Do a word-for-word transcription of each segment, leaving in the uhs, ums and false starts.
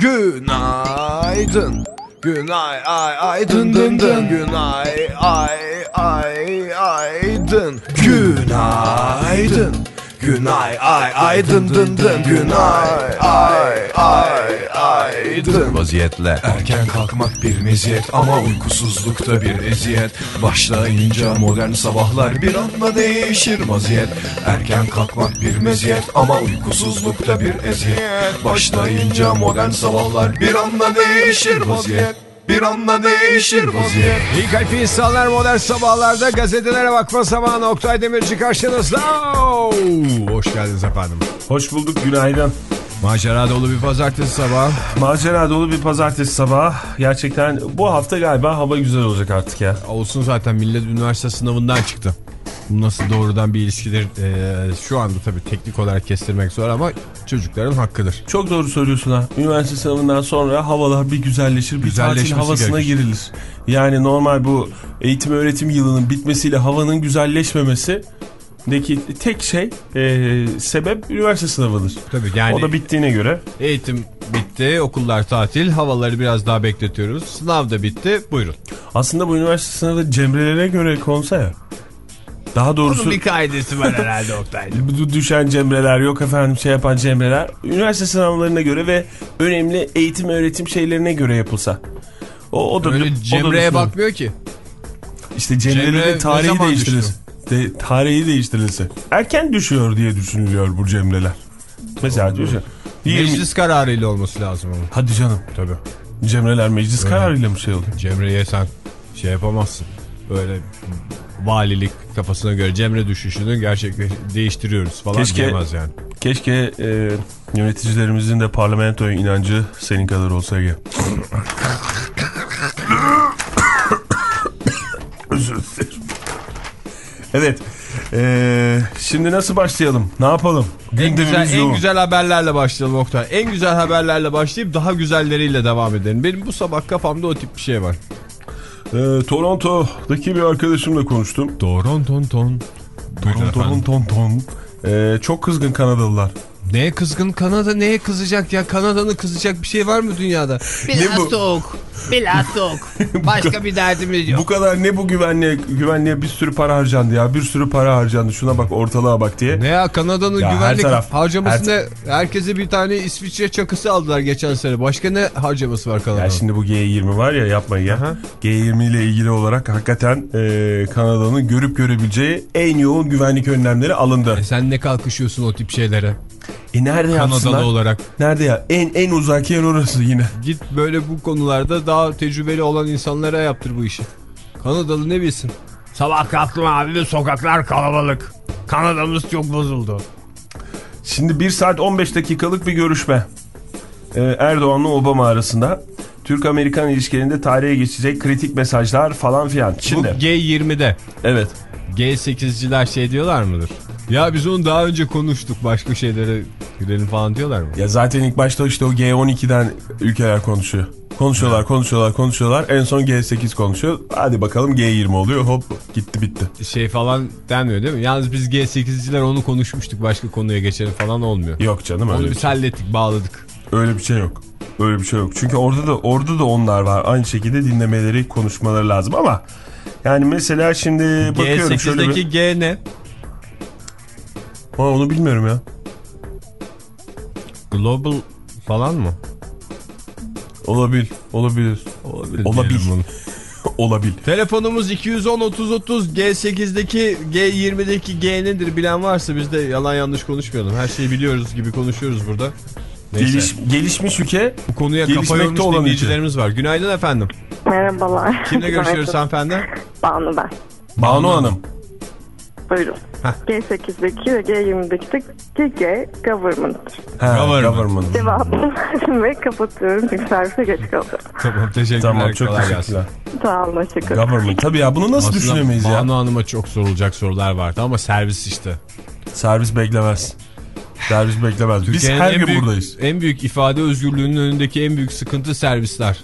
Günaydın. Günay ay ay dın dın dın. Günay ay ay ay dın. Günaydın. Günay ay ay dın dın dın. Günay ay ay ay dın. Vaziyetle Erken kalkmak bir meziyet ama uykusuzlukta bir eziyet. Başlayınca modern sabahlar bir anda değişir vaziyet. Erken kalkmak bir meziyet ama uykusuzlukta bir eziyet. Başlayınca modern sabahlar bir anda değişir vaziyet. Bir anda değişir vaziyet. İyi kalp insanlar, modern sabahlarda gazetelere bakma zamanı. Oktay Demirci karşınızda. Oo, hoş geldiniz efendim. Hoş bulduk, günaydın. Macera dolu bir pazartesi sabahı. Macera dolu bir pazartesi sabahı. Gerçekten bu hafta galiba hava güzel olacak artık ya. Olsun, zaten millet üniversite sınavından çıktı. Bu nasıl doğrudan bir ilişkidir ee, şu anda tabii teknik olarak kestirmek zor ama çocukların hakkıdır. Çok doğru söylüyorsun ha. Üniversite sınavından sonra havalar bir güzelleşir, bir tatil havasına gerekir. Girilir. Yani normal bu eğitim öğretim yılının bitmesiyle havanın güzelleşmemesi deki tek şey e, sebep üniversite sınavıdır. Tabii yani. O da bittiğine göre. Eğitim bitti, okullar tatil, havaları biraz daha bekletiyoruz. Sınav da bitti, buyurun. Aslında bu üniversite sınavı cemrelere göre konsa ya. Daha doğrusu... Onun bir kaidesi var herhalde Oktay. Düşen cemreler yok efendim, şey yapan cemreler. Üniversite sınavlarına göre ve önemli eğitim öğretim şeylerine göre yapılsa. O, o da öyle bir, cemreye o da bakmıyor ki. İşte cemrelerin tarihi değiştirilse. De, tarihi değiştirilse. Erken düşüyor diye düşünülüyor bu cemreler. Mesela düşüyor. Meclis kararıyla olması lazım onun. Hadi canım. Tabii. Cemreler meclis öyle kararıyla mı şey oluyor? Cemre'ye sen şey yapamazsın. Böyle valilik kafasına göre Cemre düşüşünü gerçekten değiştiriyoruz falan keşke, diyemez yani. Keşke e, yöneticilerimizin de parlamentoya inancı senin kadar olsa ya. Özür dilerim. Evet. Ee, şimdi nasıl başlayalım? Ne yapalım? En güzel, en güzel haberlerle başlayalım Oktay. En güzel haberlerle başlayıp daha güzelleriyle devam edelim. Benim bu sabah kafamda o tip bir şey var. Ee, Toronto'daki bir arkadaşımla konuştum. Toronton ton. Toronton ton ton. Ee, çok kızgın Kanadalılar. Neye kızgın? Kanada neye kızacak ya? Kanada'nın kızacak bir şey var mı dünyada? Biraz soğuk. Biraz soğuk. Başka bir derdimiz yok. Bu kadar ne bu güvenliğe, güvenliğe bir sürü para harcandı ya. Bir sürü para harcandı. Şuna bak, ortalığa bak diye. Ne ya, Kanada'nın ya güvenlik taraf, harcamasında her... herkese bir tane İsviçre çakısı aldılar geçen sene. Başka ne harcaması var Kanada'nın? Ya şimdi bu G yirmi var ya, yapmayın ya. Aha. G yirmi ile ilgili olarak hakikaten e, Kanada'nın görüp görebileceği en yoğun güvenlik önlemleri alındı. E sen ne kalkışıyorsun o tip şeylere? E nerede yapsınlar? Kanadalı olarak. Nerede ya? En en uzak yer orası yine. Git böyle bu konularda daha tecrübeli olan insanlara yaptır bu işi. Kanadalı ne bilsin? Sabah kalktım abi, sokaklar kalabalık. Kanada'mız çok bozuldu. Şimdi bir saat on beş dakikalık bir görüşme. Ee, Erdoğan'la Obama arasında. Türk-Amerikan ilişkilerinde tarihe geçecek kritik mesajlar falan filan. Şimdi, bu G yirmide. Evet. G sekizciler şey diyorlar mıdır? Ya biz onu daha önce konuştuk, başka şeylere gidelim falan diyorlar mı? Ya zaten ilk başta işte o G on ikiden ülkeler konuşuyor. Konuşuyorlar, evet. konuşuyorlar, konuşuyorlar. En son G sekiz konuşuyor. Hadi bakalım G yirmi oluyor. Hop gitti bitti. Şey falan denmiyor değil mi? Yalnız biz G sekizciler onu konuşmuştuk, başka konuya geçelim falan olmuyor. Yok canım, öyle onu bir biz şey. hallettik, bağladık. Öyle bir şey yok. Öyle bir şey yok. Çünkü orada da orada da onlar var. Aynı şekilde dinlemeleri, konuşmaları lazım ama yani mesela şimdi bakıyorum G sekizdeki şöyle bir... G ne? Aa, onu bilmiyorum ya. Global falan mı? Olabilir. Olabilir. Olabilir. Olabilir. Olabilir. Telefonumuz iki yüz on otuz otuz. G sekizdeki G yirmideki G nedir bilen varsa biz de yalan yanlış konuşmayalım. Her şeyi biliyoruz gibi konuşuyoruz burada. Geliş, gelişmiş ülke. Bu konuya kafa yormuş dinleyicilerimiz var. Günaydın efendim. Merhabalar. Kimle görüşüyoruz hanımefendi? Banu ben. Banu Hanım. Buyurun. Heh. G sekizdeki ve G yirmideki de G government'tır. Ha, government. government. Cevabını ve kapatıyorum çünkü servise geç kaldım. Tamam, teşekkürler. Tamam, çok teşekkürler. Sağ olun, teşekkür Government. Tabii ya, bunu nasıl aslında düşünemeyiz ya? Banu Hanım'a çok sorulacak sorular vardı ama servis işte. Servis beklemez. Servis beklemez. Biz her gün büyük, buradayız. En büyük ifade özgürlüğünün önündeki en büyük sıkıntı servisler.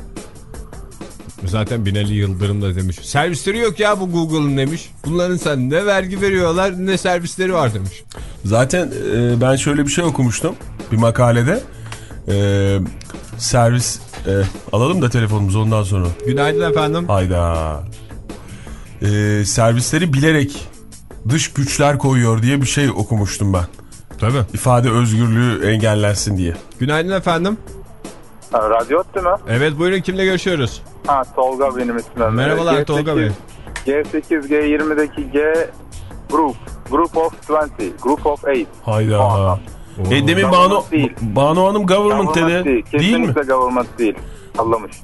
Zaten Binali Yıldırım da demiş. Servisleri yok ya bu Google'ın demiş. Bunların sen ne vergi veriyorlar ne servisleri var demiş. Zaten e, ben şöyle bir şey okumuştum bir makalede. E, servis e, alalım da telefonumuzu ondan sonra. Günaydın efendim. Hayda. E, servisleri bilerek dış güçler koyuyor diye bir şey okumuştum ben. Tabii. İfade özgürlüğü engellensin diye. Günaydın efendim. Ha, radyo attı mı? Evet, buyurun, kimle görüşüyoruz? Ha, Tolga benim ismim. Merhabalar G sekiz, Tolga Bey. G sekiz, G yirmideki G Group. Group of yirmi. Group of sekiz. Hayda. E demin Banu, Banu Hanım government, government dedi. Değil. Kesinlikle değil mi? Government değil. Sallamış.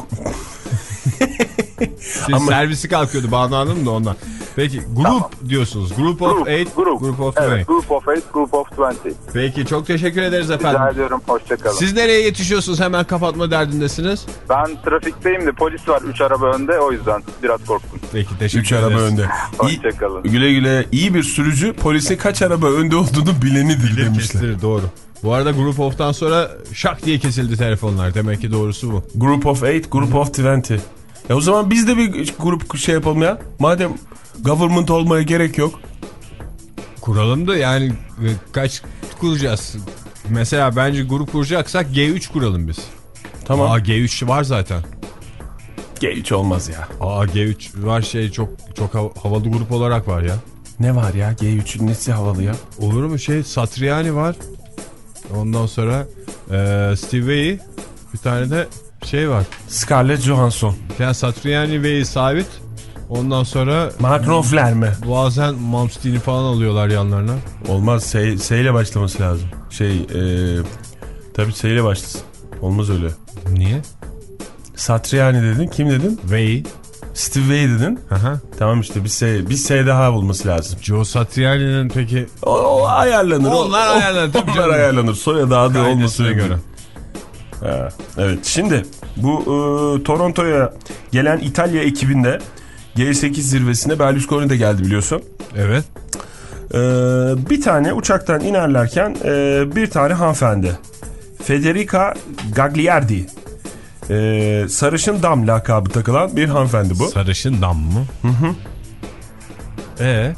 Ama... Servisi kalkıyordu Banu Hanım da ondan. Peki grup tamam. diyorsunuz. Group of group, eight, group. Group of evet, twenty. Group of eight, Group of twenty. Peki, çok teşekkür ederiz efendim. Rica ediyorum, hoşçakalın. Siz nereye yetişiyorsunuz, hemen kapatma derdindesiniz? Ben trafikteyim de polis var üç araba önde, o yüzden biraz korktum. Peki, teşekkür üç ederiz. araba önde. Hoşçakalın. Güle güle, iyi bir sürücü polisin kaç araba önde olduğunu bilenidir demişler. Kestirir, doğru. Bu arada Group of'tan sonra şak diye kesildi telefonlar. Demek ki doğrusu bu. Group of eight, Group of twenty. E o zaman biz de bir grup şey yapalım ya. Madem government olmaya gerek yok. Kuralım da yani kaç kuracağız? Mesela bence grup kuracaksak G üç kuralım biz. Tamam. Aa, G üç var zaten. G üç olmaz ya. Aa, G üç var, şey çok çok havalı grup olarak var ya. Ne var ya? G üçün nesi havalı ya? Olur mu şey? Satriani var. Ondan sonra e, Steve Vai, bir tane de şey var. Scarlett Johansson. Yani Satriani Vai sabit. Ondan sonra Mark Knopfler mi? Bazen Malmsteen'i falan alıyorlar yanlarına. Olmaz. S, S ile başlaması lazım. Şey e, tabii S ile başlasın. Olmaz öyle. Niye? Satriani dedin. Kim dedin? Vai. Steve Vai dedin. Aha. Tamam işte bir S, bir S daha bulması lazım. Joe Satriani'nin peki... O, o ayarlanır. Onlar o, ayarlanır. Tabii onlar ayarlanır. Soyadı adı olmasına göre. göre. Ha, evet. Şimdi bu e, Toronto'ya gelen İtalya ekibinde G sekiz zirvesine Berlusconi de geldi biliyorsun. Evet. Ee, bir tane uçaktan inerlerken e, bir tane hanımefendi Federica Gagliardi, e, sarışın dam lakabı takılan bir hanımefendi bu. Sarışın dam mı? Hı hı. Ee?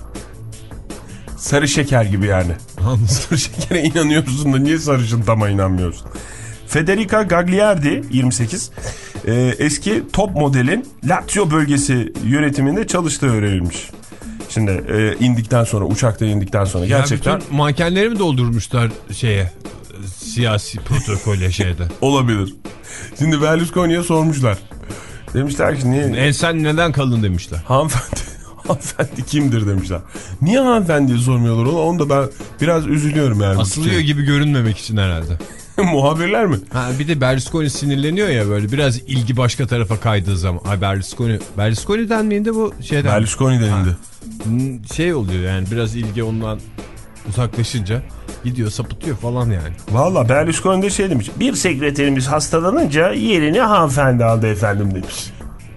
Sarı şeker gibi yani. Sarı şekere inanıyorsun da niye sarışın dama inanmıyorsun? Federica Gagliardi yirmi sekiz e, eski top modelin Lazio bölgesi yönetiminde çalıştığı öğrenilmiş. Şimdi e, indikten sonra, uçakta indikten sonra gerçekten... Yani bütün mankenleri mi doldurmuşlar şeye, siyasi protokole şeyde? Olabilir. Şimdi Berlusconi'ye sormuşlar. Demişler ki niye... Ensen neden kalın demişler. Hanımefendi, hanımefendi kimdir demişler. Niye hanımefendiye sormuyorlar onu? Onu da ben biraz üzülüyorum yani. Asılıyor gibi görünmemek için herhalde. Muhabirler mi? Ha, bir de Berlusconi sinirleniyor ya böyle, biraz ilgi başka tarafa kaydığı zaman. Ay Berlusconi, Berlusconi'den miydi bu şeyden? Berlusconi'den indi. Şey oluyor yani, biraz ilgi ondan uzaklaşınca gidiyor, sapıtıyor falan yani. Valla Berlusconi de şey demiş. Bir sekreterimiz hastalanınca yerini hanımefendi aldı efendim demiş.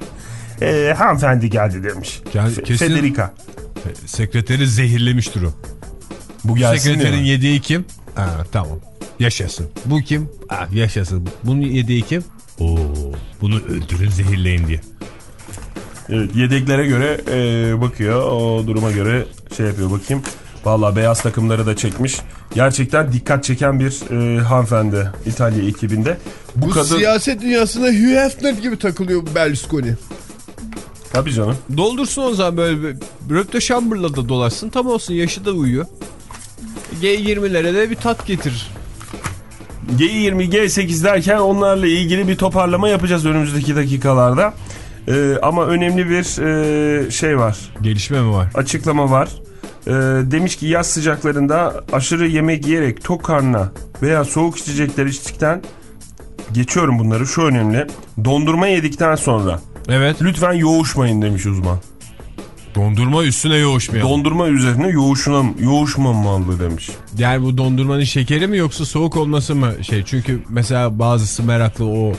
Ee, hanımefendi geldi demiş. Yani kesin Federica. Sekreteri zehirlemiştir o. Bu gelsin. Sekreterin yediği kim? Ha, tamam. Yaşasın. Bu kim? Ha, yaşasın. Bunun yediği kim? Oo, bunu öldürün, zehirleyin diye. Evet, yedeklere göre e, bakıyor. O duruma göre şey yapıyor, bakayım. Vallahi beyaz takımları da çekmiş. Gerçekten dikkat çeken bir e, hanımefendi İtalya ekibinde. Bu, bu kadın... siyaset dünyasında Hugh Hefner gibi takılıyor bu Berlusconi. Tabii canım. Doldursun o zaman böyle. Röpte Chamberlain'la da dolaşsın. Tam olsun, yaşı da uyuyor. G yirmilere de bir tat getirir. G yirmi, G sekiz derken onlarla ilgili bir toparlama yapacağız önümüzdeki dakikalarda. Ee, ama önemli bir e, şey var. Gelişme mi var? Açıklama var. Ee, demiş ki yaz sıcaklarında aşırı yemek yiyerek tok karnına veya soğuk içecekler içtikten, geçiyorum bunları, şu önemli. Dondurma yedikten sonra evet, lütfen yoğuşmayın demiş uzman. Dondurma üstüne yoğuşmayalım. Dondurma üzerine yoğuşmam, yoğuşmamalı demiş. Yani bu dondurmanın şekeri mi yoksa soğuk olması mı şey? Çünkü mesela bazısı meraklı, o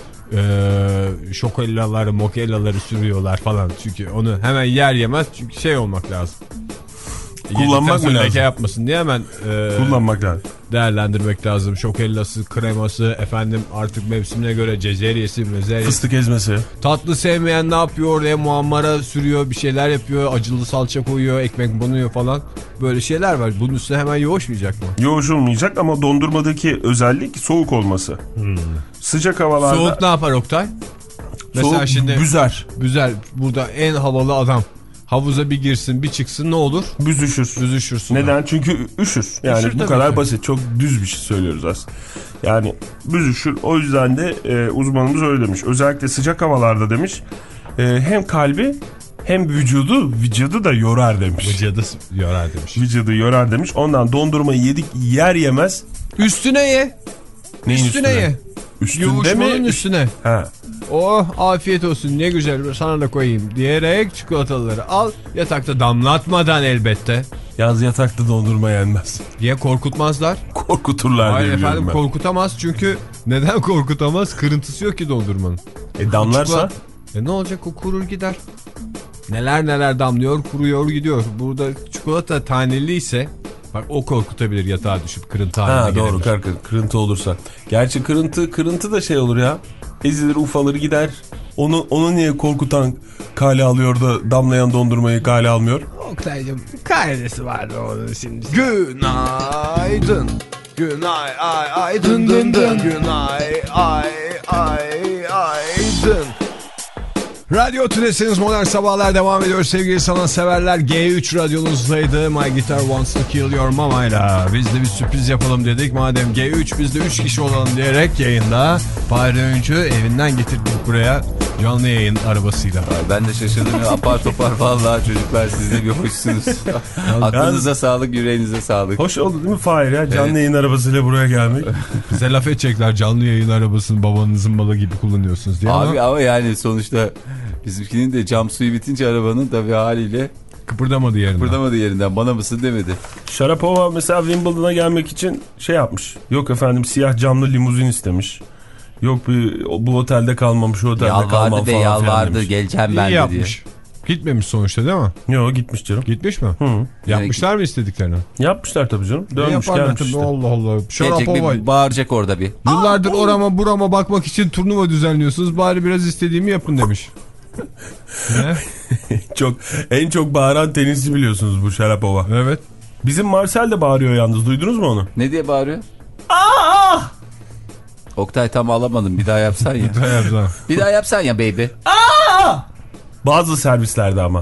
e, şokollaları, mokellaları sürüyorlar falan. Çünkü onu hemen yer yemez, çünkü şey olmak lazım. Kullanmak mı lazım? Leke yapmasın diye hemen e, kullanmak lazım. Değerlendirmek lazım. Şokellası, kreması, efendim artık mevsimine göre cezeryesi, mezeryesi. Fıstık ezmesi. Tatlı sevmeyen ne yapıyor oraya, muhammara sürüyor, bir şeyler yapıyor, acılı salça koyuyor, ekmek banuyor falan. Böyle şeyler var. Bunun üstüne hemen yoğuşmayacak mı? Yoğuşulmayacak ama dondurmadaki özellik soğuk olması. Hmm. Sıcak havalarda... Soğuk ne yapar Oktay? Mesela soğuk şimdi büzer. Büzer. Burada en havalı adam. Havuza bir girsin bir çıksın ne olur? Büzüşür. Büzüşürsün. Neden? Çünkü üşür. Yani üşür bu kadar ki. Basit. Çok düz bir şey söylüyoruz aslında. Yani büzüşür. O yüzden de e, uzmanımız öyle demiş. Özellikle sıcak havalarda demiş. E, hem kalbi hem vücudu vücudu da yorar demiş. Vücudu yorar demiş. Vücudu yorar demiş. Ondan dondurmayı yedik yer yemez. Üstüne ye. Neyin üstüne, üstüne ye. Üstünde Yoğuşmanın mi? üstüne. Ha. Oh afiyet olsun ne güzel sana da koyayım diyerek çikolataları al, yatakta damlatmadan elbette. Yaz yatakta dondurma yenmez. Diye korkutmazlar. Korkuturlar Hayır diye biliyorum efendim ben. Korkutamaz çünkü neden korkutamaz? Kırıntısı yok ki dondurmanın. E damlarsa? E ne olacak, o kurur gider. Neler neler damlıyor, kuruyor gidiyor. Burada çikolata taneli ise bak o korkutabilir, yatağa düşüp kırıntı haline ha, gelir. Doğru kar, kır, kırıntı olursa. Gerçi kırıntı kırıntı da şey olur ya. Ezilir ufalır gider. Onu onu niye korkutan kale alıyor da damlayan dondurmayı kale almıyor? Oktay'cığım kaidesi vardı onun şimdi. Günaydın. Günay ay ay dın dın dın. Günay ay ay ay dın. Radyo Tülesi'niz Modern Sabahlar devam ediyor sevgili sanatseverler. G üç radyonuzdaydı. My Guitar Wants to Kill Your Mama'yla biz de bir sürpriz yapalım dedik. Madem G üç biz de üç kişi olalım diyerek yayında Fahri Öğüncü evinden getirdik buraya canlı yayın arabasıyla. Ben de şaşırdım ya, apar topar vallahi çocuklar, siz de bir hoşsunuz. Aklınıza sağlık, yüreğinize sağlık. Hoş oldu değil mi Fahir ya, canlı evet. yayın arabasıyla buraya gelmek. Bize laf edecekler, canlı yayın arabasını babanızın malı gibi kullanıyorsunuz diye. Abi ama, ama yani sonuçta bizimkinin de cam suyu bitince arabanın tabii haliyle kıpırdamadı yerinden. Kıpırdamadı yerinden. Bana mısın demedi. Sharapova mesela Wimbledon'a gelmek için şey yapmış. Yok efendim siyah camlı limuzin istemiş. Yok bir, bu otelde kalmam, şu otelde yalvardı kalmam falan filan yalvardı demiş. Geleceğim ben de yapmış. Diye. Gitmemiş sonuçta değil mi? Yok gitmiş canım. Gitmiş mi? Hı. Yapmışlar mı istediklerini? Yapmışlar tabii canım. Dönmüş gelmiş işte. Allah Allah. Sharapova. Bağıracak orada bir. Yıllardır orama burama bakmak için turnuva düzenliyorsunuz. Bari biraz istediğimi yapın demiş. Ne? çok en çok bağıran tenisçi biliyorsunuz bu Sharapova. Evet. Bizim Marcel de bağırıyor yalnız. Duydunuz mu onu? Ne diye bağırıyor? Aa! Oktay tam alamadım. Bir daha yapsan ya. Bir daha yapsan. Bir daha yapsan ya baby. Aa! Bazı servislerde ama.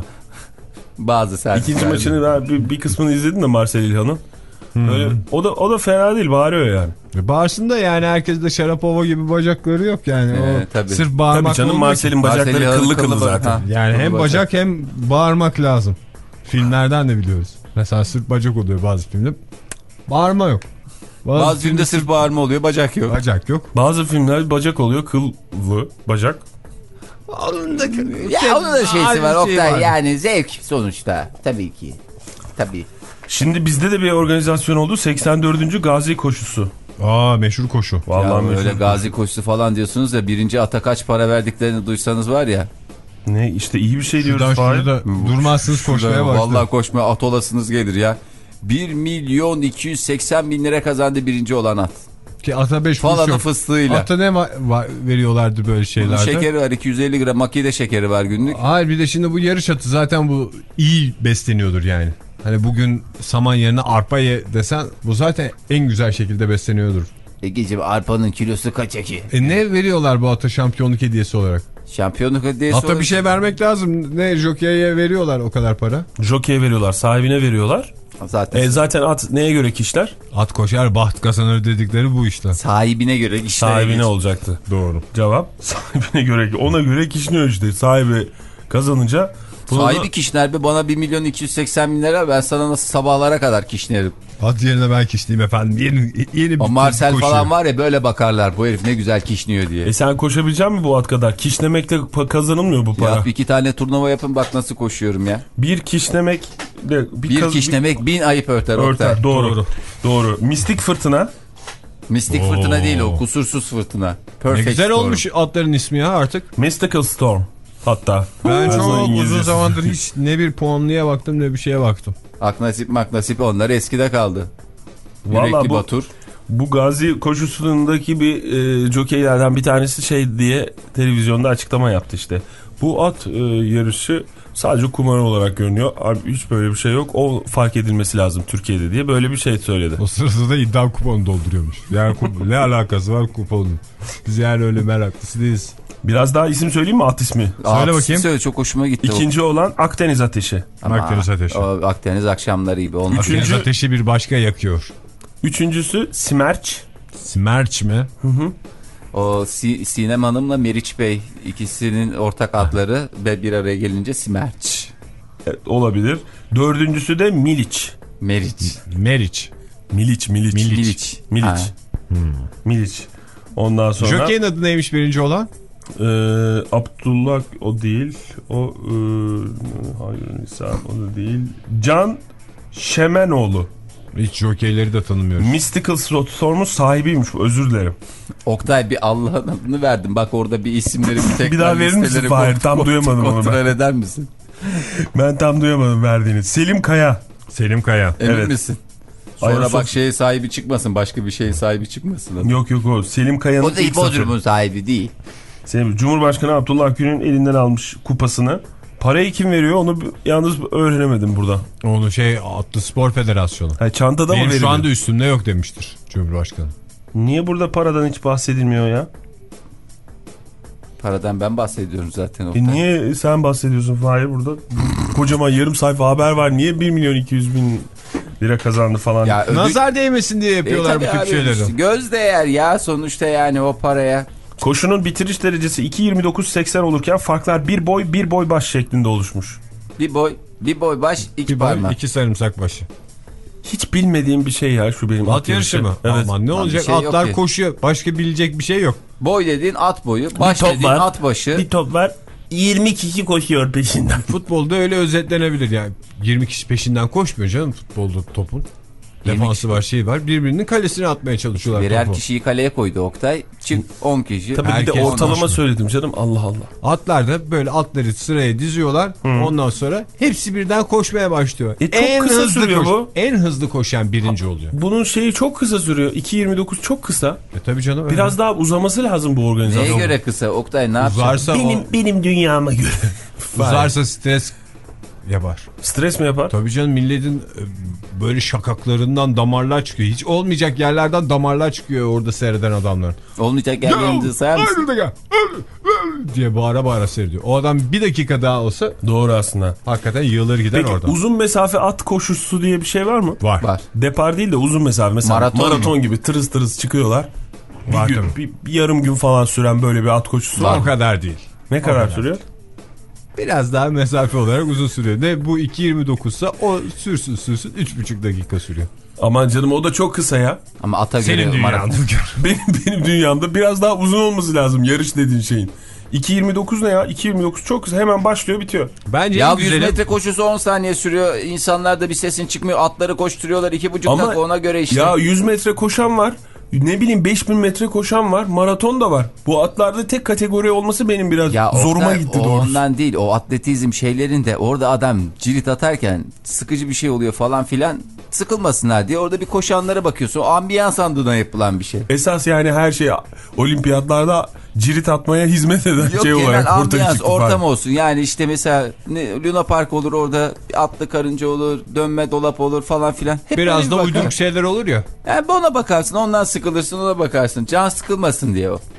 Bazı servislerde. İkinci maçını ben bir, bir kısmını izledim de Marcel İlhan'ın. Hmm. Öyle, o da o da fena değil, bağırıyor yani. E bağırsın da yani, herkes de Sharapova gibi bacakları yok yani. Ee, o tabii. Sırf bağırmak. Tabii canım, Marcel'in bacakları Marcel kıllı kıllı zaten. Ha, yani hem bacak, bacak hem bağırmak lazım. Filmlerden de biliyoruz. Mesela sırf bacak oluyor bazı filmde. Bağırma yok. Bazı, bazı filmde sırf sırf bağırma oluyor, bacak yok. Bacak yok. Bazı filmler bacak oluyor, kıllı bacak. Onun da, ya onun da şeysi var Oktay, şey var. Yani zevk sonuçta tabii ki. Tabii. Şimdi bizde de bir organizasyon oldu, seksen dördüncü Gazi koşusu. Aa, meşhur koşu. Vallahi ya meşhur öyle koşu. Gazi koşusu falan diyorsunuz ya, birinci ata kaç para verdiklerini duysanız var ya. Ne işte, iyi bir şey şuradan diyoruz. Şurada durmazsınız koşmaya başladı. Vallahi koşmaya at olasınız gelir ya. bir milyon iki yüz seksen bin lira kazandı birinci olan at. Ki ata beş kuruş yok. Fıstığıyla. Ata ne veriyorlardı böyle şeylerde? Bunun şekeri var, iki yüz elli gram makine şekeri var günlük. Hayır, bir de şimdi bu yarış atı zaten bu iyi besleniyordur yani. Hani bugün saman yerine arpa ye desen bu zaten en güzel şekilde besleniyordur. Egeciğim, arpanın kilosu kaça ki? E ne veriyorlar bu ata şampiyonluk hediyesi olarak? Şampiyonluk hediyesi ata olarak... bir şey vermek lazım. Ne, jokeye veriyorlar o kadar para? Jokeye veriyorlar, sahibine veriyorlar. Zaten. E zaten at neye göre kişiler? At koşar baht kazanır dedikleri bu işte. Sahibine göre kişiler. Sahibine geç. Olacaktı. Doğru. Cevap sahibine göre, ona göre kişniyor işte. Sahibi kazanınca. Sahibi da... kişner be, bana bir milyon iki yüz seksen bin lira, ben sana nasıl sabahlara kadar kişnerim. At yerine ben kişneyim efendim. Yeni, yeni bir o Marcel koşuyor falan var ya, böyle bakarlar bu herif ne güzel kişniyor diye. E sen koşabilecek misin bu at kadar? Kişnemekte kazanılmıyor bu para. Ya iki tane turnuva yapın bak nasıl koşuyorum ya. Bir kişnemek de, bir, bir kaz... kişnemek bin ayıp örter. Örter doğru. doğru. Doğru. Mistik fırtına. Mistik Oo. fırtına değil o, kusursuz fırtına. Perfect ne güzel storm. Olmuş atların ismi ya artık. Mystical Storm. Hatta. Ben çok uzun zamandır hiç ne bir puanlıya baktım ne bir şeye baktım. Aknasip maknasip onlar eskide kaldı. Vallahi Yürekli bu, Batur. Bu Gazi koşusundaki bir e, jokeylerden bir tanesi şey diye televizyonda açıklama yaptı işte. Bu at e, yarışı sadece kumar olarak görünüyor. Abi hiç böyle bir şey yok. O fark edilmesi lazım Türkiye'de diye böyle bir şey söyledi. O sırada da iddia kuponu dolduruyormuş. Yani kup- ne alakası var kuponun? Biz yani öyle meraklısı değiliz. Biraz daha isim söyleyeyim mi at ismi? Aa, Söyle bakayım. Söyle, çok hoşuma gitti. İkinci o. olan Akdeniz Ateşi. Ama Akdeniz Ateşi. O Akdeniz akşamları gibi. Onun Üçüncü- Akdeniz Ateşi bir başka yakıyor. Üçüncüsü Simerç. Smerç mi? Hı hı. O si Sinem Hanım'la Meriç Bey ikisinin ortak adları ve bir araya gelince Simerç. Evet, olabilir. Dördüncüsü de Miliç. Meriç. Meriç. Miliç, Miliç. Miliç. Miliç. Miliç. Ha. Hmm. Miliç. Ondan sonra... Jockey'in adı neymiş birinci olan? Ee, Abdullah o değil. O e, hayır Nisan o da değil. Can Şemenoğlu. Hiç jokeyleri de tanımıyoruz. Mystical Storm'un sahibiymiş. Özür dilerim. Oktay bir Allah'ın adını verdim. Bak orada bir isimleri bir tekrar Bir daha verir misin listeleri Fahir? kont- Tam duyamadım onu ben. Kontrol eder misin? Ben tam duyamadım verdiğini. Selim Kaya. Selim Kaya. Emin Evet. misin? Sonra Ayasofya- bak şeye sahibi çıkmasın. Başka bir şeye sahibi çıkmasın. Yok yok o. Selim Kaya'nın O da ilk zaferi. İbodrum'un sahibi değil. Selim, Cumhurbaşkanı Abdullah Gül'ün elinden almış kupasını. Parayı kim veriyor onu yalnız öğrenemedim burada. Onu şey Atlı Spor Federasyonu. Ha, çantada mı Benim veriliyor? şu anda üstümde yok demiştir Cumhurbaşkanı. Niye burada paradan hiç bahsedilmiyor ya? Paradan ben bahsediyorum zaten. E Oktay. niye sen bahsediyorsun Fahir burada? Kocaman yarım sayfa haber var. Niye bir milyon iki yüz bin lira kazandı falan? Ya ödül... Nazar değmesin diye E, yapıyorlar tabii bu tip abi, şeyleri. göz değer ya sonuçta yani o paraya. Koşunun bitiriş derecesi iki yirmi dokuz seksen olurken farklar bir boy bir boy baş şeklinde oluşmuş. Bir boy, bir boy baş, iki Bir boy, parmak. iki sarımsak başı. Hiç bilmediğim bir şey ya şu benim. At yarışı mı? Evet. Aman ne Lan olacak? bir şey yok Atlar ki. koşuyor. Başka bilecek bir şey yok. Boy dediğin at boyu, baş top dediğin var. at başı. Bir top var. yirmi kişi koşuyor peşinden. Futbolda öyle özetlenebilir yani. yirmi kişi peşinden koşmuyor canım futbolda topun. Defansı var, şey var. Birbirinin kalesine atmaya çalışıyorlar Birer topu. kişiyi kaleye koydu Oktay. Çık on kişi. Tabii bir Herkes de ortalama koşuyor. söyledim canım. Allah Allah. Atlar da böyle atları sıraya diziyorlar. Hı. Ondan sonra hepsi birden koşmaya başlıyor. E, çok kısa sürüyor koş- bu. En hızlı koşan birinci oluyor. Bunun şeyi çok kısa sürüyor. iki yirmi dokuz çok kısa. E tabii canım. öyle. Biraz daha uzaması lazım bu Neye organizasyon. göre kısa Oktay ne yapacak? uzarsa Benim o, benim dünyama göre. uzarsa stres yapar. Stres mi yapar? Tabii canım milletin e, böyle şakaklarından damarlar çıkıyor. Hiç olmayacak yerlerden damarlar çıkıyor orada seyreden adamların. Olmayacak yerlerinizi sayar mısın? diye bağıra bağıra seyrediyor. O adam bir dakika daha olsa Doğru aslında. hakikaten yığılır gider Peki oradan. uzun mesafe at koşusu diye bir şey var mı? Var. Var. Depar değil de uzun mesafe. Mesela Maraton maraton, mu? gibi tırız tırız çıkıyorlar. Var bir, gün, tabii. bir, bir yarım gün falan süren böyle bir at koşusu var. O kadar değil. Ne kadar kadar. sürüyor? Biraz daha mesafe olarak uzun sürüyor. Ne bu iki yirmi dokuz ise o sürsün sürsün üç buçuk dakika sürüyor. Aman canım o da çok kısa ya. Ama ata Senin göre dünyanı maraton. Benim, benim dünyamda biraz daha uzun olması lazım yarış dediğin şeyin. iki yirmi dokuz ne ya? iki yirmi dokuz çok kısa, hemen başlıyor bitiyor. Bence Ya en yüz güzeli metre koşusu on saniye sürüyor. İnsanlar da bir sesin çıkmıyor. Atları koşturuyorlar iki buçuk Ama dakika ona göre işte. Ya yüz metre koşan var. Ne bileyim beş bin metre koşan var. Maraton da var. Bu atlarda tek kategori olması benim biraz Ya zoruma Oktay, gitti o doğrusu. ondan değil. O atletizm şeylerinde orada adam cirit atarken sıkıcı bir şey oluyor falan filan. Sıkılmasınlar diye orada bir koşanlara bakıyorsun. O ambiyans adına yapılan bir şey. Esas yani her şey olimpiyatlarda cirit atmaya hizmet eden Yok şey genel olarak ortaya ambiyans çıktı. ortam olsun. Yani işte mesela ne, Luna Park olur orada, atlı karınca olur, dönme dolap olur falan filan. Hep biraz böyle da bir uyduruk bakar. şeyler olur ya. Yani ona bakarsın, ondan sıkılırsın, ona bakarsın. Can sıkılmasın diye o.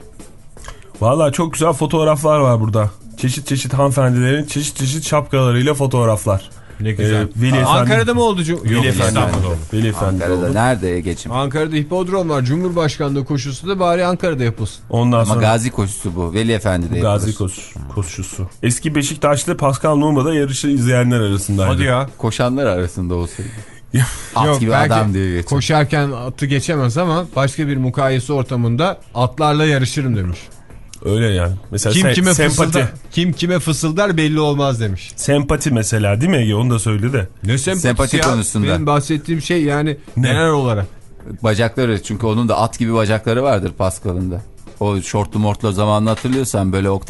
Valla çok güzel fotoğraflar var burada. Çeşit çeşit hanımefendilerin çeşit çeşit şapkalarıyla fotoğraflar. Ne güzel. Ee, Veli Aa, Ankara'da Efendi. mı oldu? Yok, Veli Efendi. İstanbul'da oldu. Veli Efendi Ankara'da oldu. nerede geçim? Ankara'da hipodrom var. Cumhurbaşkanlığı koşusu da bari Ankara'da yapılsın. Ondan Ama sonra gazi koşusu bu. Veli Efendi'de Gazi yapılır. koş, koşusu. Eski Beşiktaşlı Pascal Numa da yarışı izleyenler arasındaydı. Hadi ya. Koşanlar arasında olsaydı. At Yok, gibi belki adam diye geçer. koşarken atı geçemez ama başka bir mukayese ortamında atlarla yarışırım demiş. Öyle yani. Mesela Kim se- kime sempati. fısıldar, kim kime fısıldar belli olmaz demiş. Sempati mesela değil mi Ege? Onu da söyle de. Ne sempatisi Sempati ya? konusunda. Benim bahsettiğim şey yani Ne? genel olarak. Bacakları, çünkü onun da at gibi bacakları vardır Pascal'ın da. O şortlu mortlu zamanını hatırlıyorsan böyle Oktay.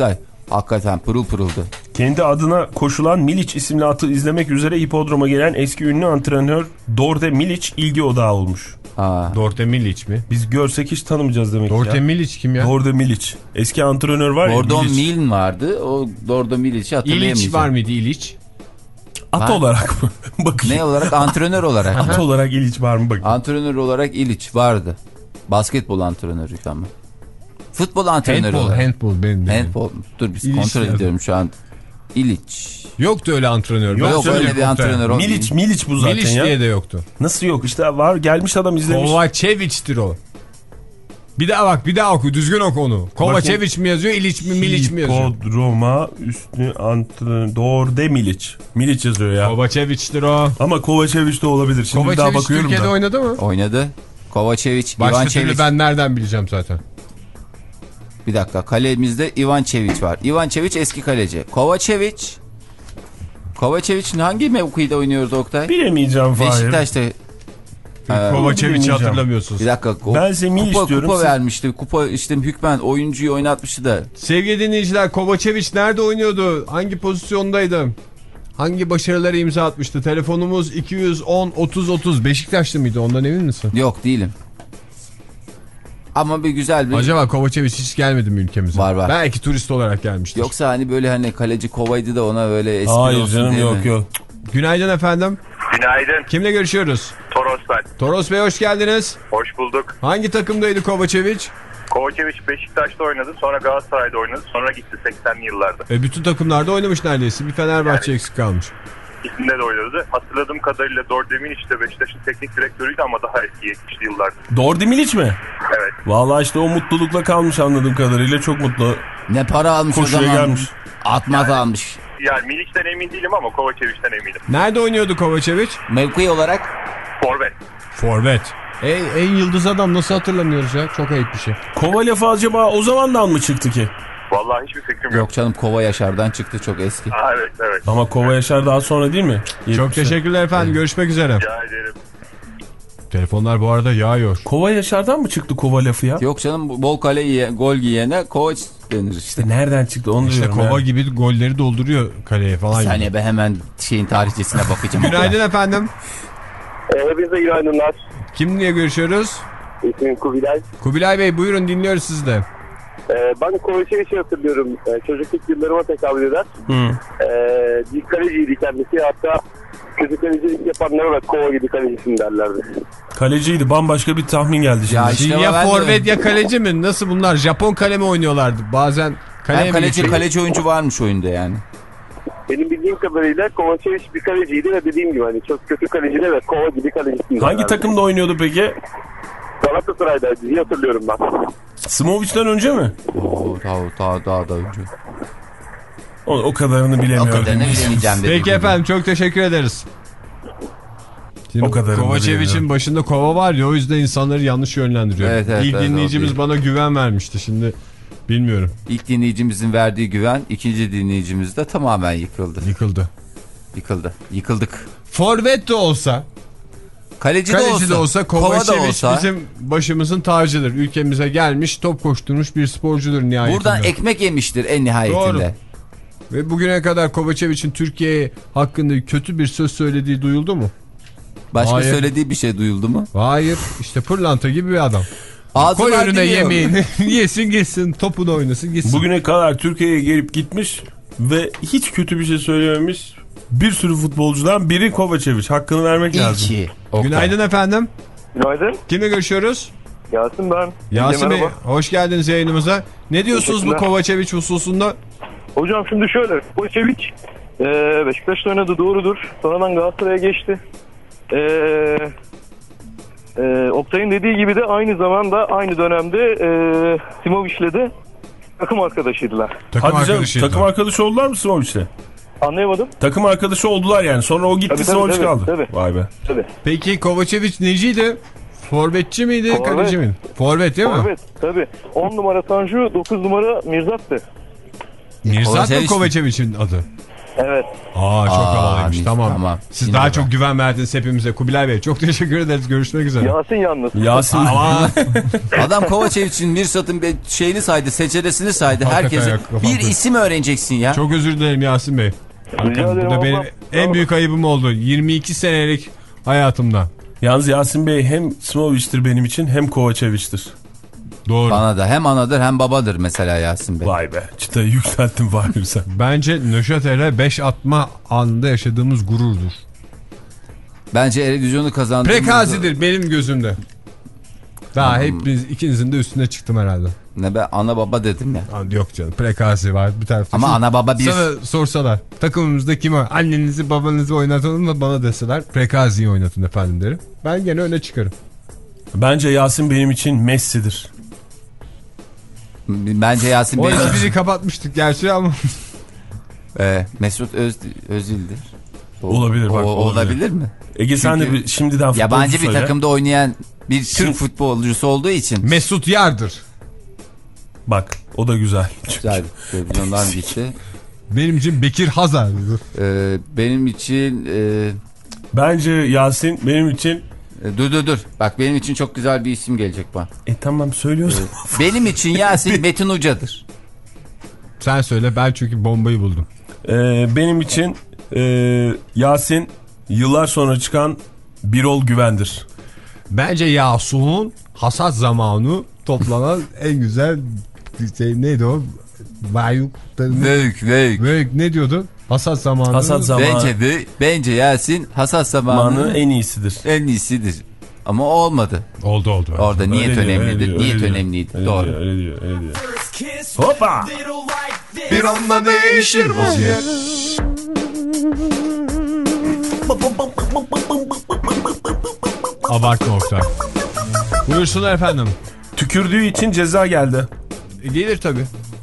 Hakikaten pırıl pırıldı. Kendi adına koşulan Milic isimli atı izlemek üzere hipodroma gelen eski ünlü antrenör Dorte Milic ilgi odağı olmuş. Aa. Dorte Milic mi? Biz görsek hiç tanımayacağız demek Dorte ya. Dorte Milic kim ya? Dorte Milic. Eski antrenör var ya. Gordon Milne vardı. O Dorte Milic'i hatırlayamayacağım. İliç var mıydı İliç? At var. olarak mı? Bakayım. Ne olarak? Antrenör olarak. At olarak İliç var mı bakayım. Antrenör olarak İliç vardı. Basketbol antrenörü ama. Futbol antrenörü handball, olarak. handball benim de. Handball. Dur biz İliç kontrol yazdım. ediyorum şu an. İliç. Yoktu öyle antrenör. Yok, yok öyle bir antrenör. Milic, Milic bu zaten Milic ya. diye de yoktu. Nasıl yok? İşte var, gelmiş adam izlemiş. Kovačević'tir o. Bir daha bak, bir daha oku, düzgün oku onu. Kovačević mi yazıyor, İliç mi, Milic mi yazıyor? Hipodroma üstü antrenör Dorte Milic. Milic yazıyor ya. Kovačević'tir o. Ama Kovačević de olabilir. Şimdi bir daha Kovačević bakıyorum Türkiye'de da. oynadı mı? Oynadı. Kovačević, Başka Ivan türlü Çeviç. ben nereden bileceğim zaten. Bir dakika, kalemizde Ivan Çeviç var. Ivan Çeviç eski kaleci. Kovačević. Kovačević hangi mevkide oynuyordu Oktay? Bilemeyeceğim Fahir. Beşiktaş'ta. Kovačević'i bilmeyeceğim. hatırlamıyorsunuz. Bir dakika. Ben size Mil kupa, istiyorum. Kupa Siz... vermişti. Kupa işte hükmen oyuncuyu oynatmıştı da. Sevgili dinleyiciler, Kovačević nerede oynuyordu? Hangi pozisyondaydı? Hangi başarıları imza atmıştı? Telefonumuz iki yüz on otuz otuz. Beşiktaşlı mıydı? Ondan emin misin? Yok değilim. Ama bir güzel bir... Acaba Kovačević hiç gelmedi mi ülkemize? Var var. Belki turist olarak gelmiştir. Yoksa hani böyle hani kaleci kovaydı da ona böyle espri Hayır olsun canım diye yok mi? yok. Günaydın efendim. Günaydın. Kimle görüşüyoruz? Toros ben. Toros Bey hoş geldiniz. Hoş bulduk. Hangi takımdaydı Kovačević? Kovačević Beşiktaş'ta oynadı. Sonra Galatasaray'da oynadı. Sonra gitti seksenli yıllarda. E, bütün takımlarda oynamış neredeyse. Bir Fenerbahçe yani, eksik kalmış. İkisinde de oynadı. Hatırladığım kadarıyla Dorte Milic de Beşiktaş'ın teknik direktörüydü ama daha eski yetmişli yıllarda. Dorte Milic mi? Evet. Vallahi işte o mutlulukla kalmış anladığım kadarıyla. Çok mutlu. Ne para almış Koşuya o zaman. gelmiş. Atmaz yani, almış. Yani Milic'ten emin değilim ama Kovačević'ten eminim. Nerede oynuyordu Kovačević? Mevki olarak? Forvet. Forvet. En, en yıldız adam nasıl hatırlamıyoruz ya? Çok ayıp bir şey. Kova lafı acaba o zamandan mı çıktı ki? Vallahi hiçbir fikrim yok. Yok canım, Kova Yaşar'dan çıktı, çok eski. Aa, evet evet. Ama Kova Yaşar daha sonra değil mi? Çok teşekkürler efendim. Evet. Görüşmek üzere. Rica ederim. Telefonlar bu arada yağıyor. Kova Yaşar'dan mı çıktı Kova lafı ya? Yok canım, bol kale yiye, gol giyene Kovaç denir işte. İşte nereden çıktı onu İşte diyorum Kova ya. gibi golleri dolduruyor kaleye falan. Bir saniye be, hemen şeyin tarihçesine bakacağım. Günaydın efendim. Ee, biz de günaydınlar. Kimle görüşüyoruz? İsmim Kubilay. Kubilay Bey buyurun, dinliyoruz sizi de. Ee, ben Kovačević'i hatırlıyorum. Ee, çocukluk yıllarıma tekabül eder. Ee, bir kaleciydi kendisi. Hatta kötü kalecilik yapanlara da Kova gibi kalecisin derlerdi. Kaleciydi, bambaşka bir tahmin geldi şimdi. Ya işte ya ben forvet de... ya kaleci mi? Nasıl bunlar? Japon kale mi oynuyorlardı? Bazen kaleye Hem mi kaleci, geçiyor? kaleci oyuncu varmış oyunda yani. Benim bildiğim kadarıyla Kovačević bir kaleciydi ve dediğim gibi hani çok kötü kaleciyle ve Kova gibi kalecisin. Hangi takımda oynuyordu peki? Galatasaray'daydı diye hatırlıyorum ben. Smovic'den önce mi? Oo, daha, daha, daha da önce. O, o kadarını bilemiyorum. O kadarını bilemeyeceğim. Peki efendim, çok teşekkür ederiz. Şimdi o kadarını Kovačević'in başında Kova var ya, o yüzden insanları yanlış yönlendiriyor. Evet, evet, İlk evet, dinleyicimiz bana güven vermişti, şimdi bilmiyorum. İlk dinleyicimizin verdiği güven, ikinci dinleyicimiz de tamamen yıkıldı. Yıkıldı. Yıkıldı. Yıkıldık. Forvet de olsa, kaleci, kaleci de olsa, de olsa Kovačević olsa, bizim başımızın tacıdır. Ülkemize gelmiş, top koşturmuş bir sporcudur nihayetinde. buradan ekmek yemiştir en nihayetinde. Doğru. Ve bugüne kadar Kovačević'in Türkiye hakkında kötü bir söz söylediği duyuldu mu? Başka Hayır. söylediği bir şey duyuldu mu? Hayır. İşte pırlanta gibi bir adam. Ağzı Koy önüne dinliyor. yemeğini, yesin gitsin, topunu oynasın gitsin. Bugüne kadar Türkiye'ye gelip gitmiş ve hiç kötü bir şey söylememiş bir sürü futbolcudan biri Kovačević. Hakkını vermek İyi lazım. ki. Günaydın efendim. Günaydın. Kimle görüşüyoruz? Yasin ben. Yasin Bey, hoş geldiniz yayınımıza. Ne diyorsunuz bu Kovačević hususunda? Hocam şimdi şöyle. Kovačević e, Beşiktaş'ta oynadı, doğrudur. Sonradan Galatasaray'a geçti. Eee... Ee, Oktay'ın dediği gibi de aynı zamanda aynı dönemde e, Simovic'le de takım arkadaşıydılar. Takım Hadi canım, arkadaşıydı. takım arkadaşı oldular mı Simovic'le? Anlayamadım. Takım arkadaşı oldular yani. Sonra o gitti, Tabii, tabii, Simovic tabii, kaldı. tabii. Vay be. Tabii. Peki Kovačević neciydi? Forvetçi miydi, Forvet. kaleci miydi? Forvet değil mi? Evet, tabii. on numara Tanju, dokuz numara Mirzat'tı. Mirzat mı Kovačević. Kovačević'in adı? Evet. Aa çok Aa, havalıymış. mis, Tamam. tamam. Siz Şimdi daha bak. çok güven verdiniz hepimize. Kubilay Bey çok teşekkür ederiz. Görüşmek üzere. Yasin yalnız. Yasin. Ama Adam Kovačević'in Mirsat'ın şeyini saydı, seceresini saydı. Hakikaten Herkese ya, bir hakikaten. isim öğreneceksin ya. çok özür dilerim Yasin Bey. Rica Bu ederim da benim ama- en büyük ayıbım oldu. yirmi iki senelik hayatımda. Yalnız Yasin Bey hem Smović'tir benim için hem Kovačević'tir. Doğru. Bana da hem anadır hem babadır mesela Yasin Bey. Vay be, çıtayı yükselttin Fahir sen. Bence Nöşatel'e beş atma anında yaşadığımız gururdur. Bence Erevizyonu kazandığımızda... Prekazidir benim gözümde. Daha Hmm. hepiniz ikinizin de üstüne çıktım herhalde. Ne be, ana baba dedim ya. Yok canım, prekazi var bir tarafta. Ama Şu- ana baba bir... Sana sorsalar takımımızda kim var? Annenizi babanızı oynatalım da bana deseler prekaziyi oynatın efendim derim. Ben gene öne çıkarım. Bence Yasin benim için Messi'dir. Bence Yasin O Bey... espriyi kapatmıştık gerçi ama. Ee, Mesut Öz, Özil'dir. O- Olabilir bak, o- olabilir. olabilir mi? Ege sen de Çünkü bir, şimdiden futbolcu Yabancı bir söyle. takımda oynayan bir Şimdi- Türk futbolcusu olduğu için. Mesut Yar'dır. Bak o da güzel. Güzel. Televizyondan gitti. Benim için Bekir Hazar'dır. Ee, benim için... E, Bence Yasin benim için... e, dur dur dur. Bak benim için çok güzel bir isim gelecek bana. E tamam söylüyorsun. Benim için Yasin Metin Hoca'dır. Sen söyle, ben çünkü bombayı buldum. Ee, benim için e, Yasin yıllar sonra çıkan Birol Güven'dir. Bence Yasun'un hasat zamanı toplanan en güzel şey neydi o? Bayuk. Büyük büyük. Büyük ne diyordu? Hasat zamanı. Hasat zamanı Bence, de- bence Yasin hassas zamanının en iyisidir. en iyisidir. Ama olmadı. Oldu oldu. Orada niyet Öyle diyor, önemlidir. öyle diyor, niyet öyle diyor. önemliydi. Öyle Doğru. diyor, öyle diyor, öyle diyor. Hoppa! Bir anda değişir vaziyet. Abartma Oktay. Buyursunlar efendim. Tükürdüğü için ceza geldi. E, gelir tabii.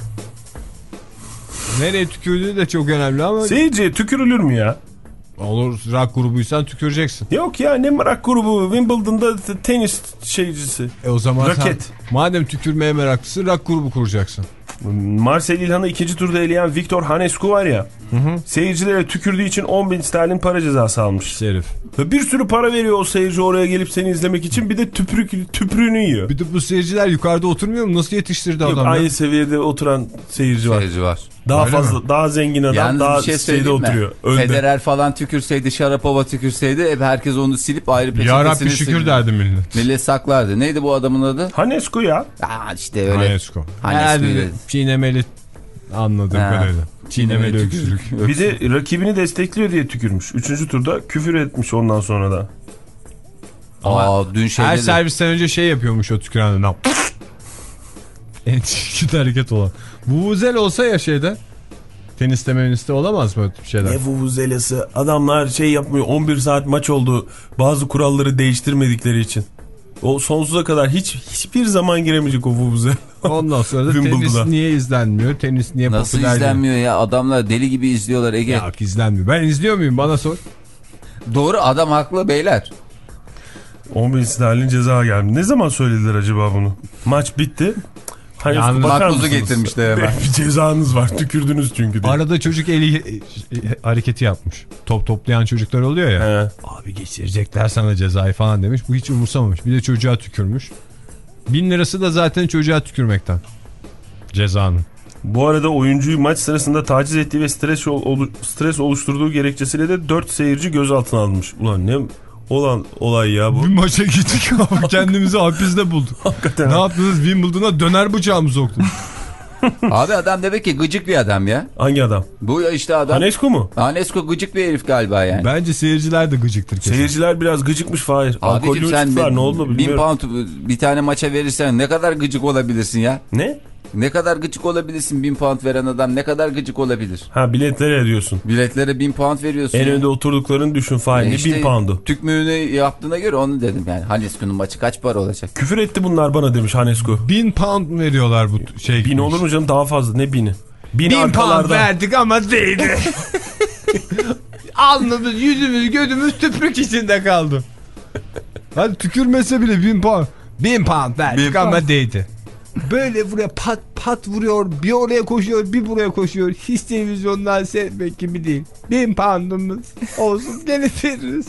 Nereye tükürdüğü de çok önemli ama. Seyirciye tükürülür mü ya? Olur, rock grubuysan tüküreceksin. Yok ya, ne merak grubu, Wimbledon'da t- tenis şeycisi. E o zaman Raket. sen madem tükürmeye meraklısın rock grubu kuracaksın. Marcel İlhan'ı ikinci turda eleyen Victor Hanescu var ya. Hı hı. Seyircilere tükürdüğü için on bin sterlin para cezası almış. Herif. Ve bir sürü para veriyor o seyirci oraya gelip seni izlemek için, bir de tüprük, tüprüğünü yiyor. Bir de bu seyirciler yukarıda oturmuyor mu? Nasıl yetiştirdi Yok, adamlar? aynı seviyede oturan seyirci var. Seyirci var. Daha Öyle fazla, mi? daha zengin adam, Yalnız daha bir şey şeyde söyleyeyim mi? oturuyor. Önde. Federer falan tükürseydi, Sharapova tükürseydi hep herkes onu silip ayrı Ya peçetesini Rabbi şükür sildi. derdi millet. Millet saklardı. Neydi bu adamın adı? Hanescu ya. Aa işte öyle. Hanescu. Hanescu Herhalde dedi. çiğnemeli anladığım Ha. kadarıyla. Çiğnemeli Çiğnemeli öksürük. Bir de rakibini destekliyor diye tükürmüş. Üçüncü turda küfür etmiş ondan sonra da. Aa dün şeyde Her de- servisten önce şey yapıyormuş o tüküren adam. En çirkin hareket olan. Bu Vuzel olsa ya şeyde. Teniste meniste olamaz mı öyle bir şeyler? Ne vuvuzelası. Adamlar şey yapmıyor. on bir saat maç oldu. Bazı kuralları değiştirmedikleri için. O sonsuza kadar hiç hiçbir zaman giremeyecek o vuvuzel. Ondan sonra da tenis Wimbledon'da. niye izlenmiyor? Tenis niye Nasıl popüler değil? izlenmiyor ya? Adamlar deli gibi izliyorlar Ege. Ya izlenmiyor. Ben izliyor muyum? Bana sor. Doğru, adam haklı beyler. on bin sterlin ceza geldi. Ne zaman söylediler acaba bunu? Maç bitti. Hani Yalnız bakar makbuzu mısınız? getirmişler hemen. Bir cezanız var. Tükürdünüz çünkü diye. Arada çocuk eli e, hareketi yapmış. Top toplayan çocuklar oluyor ya. He. Abi geçirecekler sana cezayı falan demiş. Bu hiç umursamamış. Bir de çocuğa tükürmüş. Bin lirası da zaten çocuğa tükürmekten. Cezanın. Bu arada oyuncuyu maç sırasında taciz ettiği ve stres, ol, stres oluşturduğu gerekçesiyle de dört seyirci gözaltına alınmış. Ulan ne olan olay ya bu. Bir maça gittik abi. Kendimizi hapiste bulduk. Hakikaten. Ne yaptınız? Wimbledon'a döner bıçağı mı soktun? Abi adam demek ki gıcık bir adam ya. Hangi adam? Bu ya işte adam. Hanescu mu? Hanescu gıcık bir herif galiba yani. Bence seyirciler de gıcıktır kesin. Seyirciler biraz gıcıkmış Fahir. Alkollü Abicim sen çıktılar, bin, ne oldu bin bilmiyorum. pound bir tane maça verirsen ne kadar gıcık olabilirsin ya? Ne? Ne kadar gıcık olabilirsin bin pound veren adam, ne kadar gıcık olabilir? Ha, biletlere diyorsun. Biletlere bin pound veriyorsun. En ya. önde oturduklarını düşün Fahir. E Ne işte bin poundu. Tükmüğünü yaptığına göre onu dedim yani. Hanescu'nun maçı kaç para olacak? Küfür etti bunlar bana demiş Hanescu. Bin pound mu veriyorlar bu şey? Bin olur mu canım, daha fazla, ne bini? Bin, Bin pound arkalarda. verdik ama değdi. Alnımız, yüzümüz, gözümüz tüprük içinde kaldı. Hadi tükürmese bile bin pound. Bin pound verdik Bin ama pound. değdi. Böyle vuruyor, pat pat vuruyor, bir oraya koşuyor, bir buraya koşuyor. Hiç televizyondan seyretmek gibi değil. Bin poundumuz olsun, gene veririz.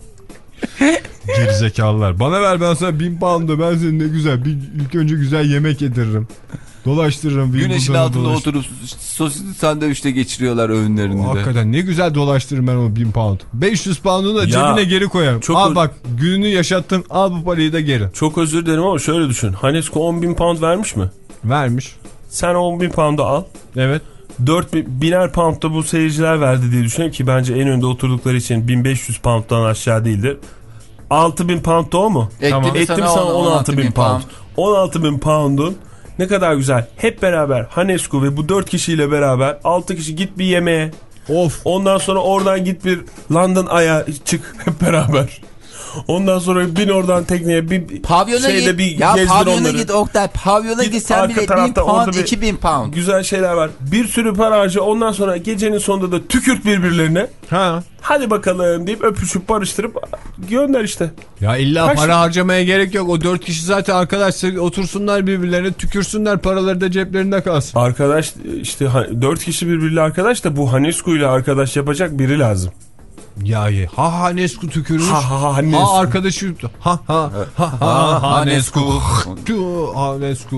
Gerizekalılar. Bana ver, ben sana bin pound'a, ben senin ne güzel, bir, ilk önce güzel yemek yediririm. Dolaştırırım. Güneşin altında dolaş... oturup sosisli sandviçte geçiriyorlar öğünlerini de. Hakikaten ne güzel dolaştırırım ben o bin pound. beş yüz pound'unu da cebine geri koyarım. Al bak, gününü yaşattın, al bu parayı da geri. Çok özür dilerim ama şöyle düşün. Hanesco on bin pound vermiş mi? Vermiş. Sen on bin pound'u al. Evet. dört biner pound da bu seyirciler verdi diye düşünüyorum ki bence en önde oturdukları için bin beş yüz pound'dan aşağı değildir. altı bin pound da o mu? Etti tamam. mi Etti mi sana on altı bin pound? on altı bin pound'un ne kadar güzel. Hep beraber Hanesco ve bu dört kişiyle beraber altı kişi git bir yemeğe. Of. Ondan sonra oradan git bir London Eye'a çık hep beraber. Ondan sonra bin oradan tekneye bir pavyona şeyde git. Bir ya pavyona onları. Git Oktay. Pavyona git, git sen bile bin pound iki bin pound. Güzel şeyler var. Bir sürü para harca, ondan sonra gecenin sonunda da tükürt birbirlerine. Ha. Hadi bakalım deyip öpüşüp barıştırıp gönder işte. Ya illa Kaç para şey? harcamaya gerek yok. O dört kişi zaten arkadaşlar, otursunlar birbirlerine, tükürsünler, paraları da ceplerinde kalsın. Arkadaş işte dört kişi birbiriyle arkadaş da bu Hanesco ile arkadaş yapacak biri lazım. Ya ha Hanesco tükürmüş. Ha ha Hanesco. Ha arkadaşı. Ha ha ha ha Hanesco. Hanesco.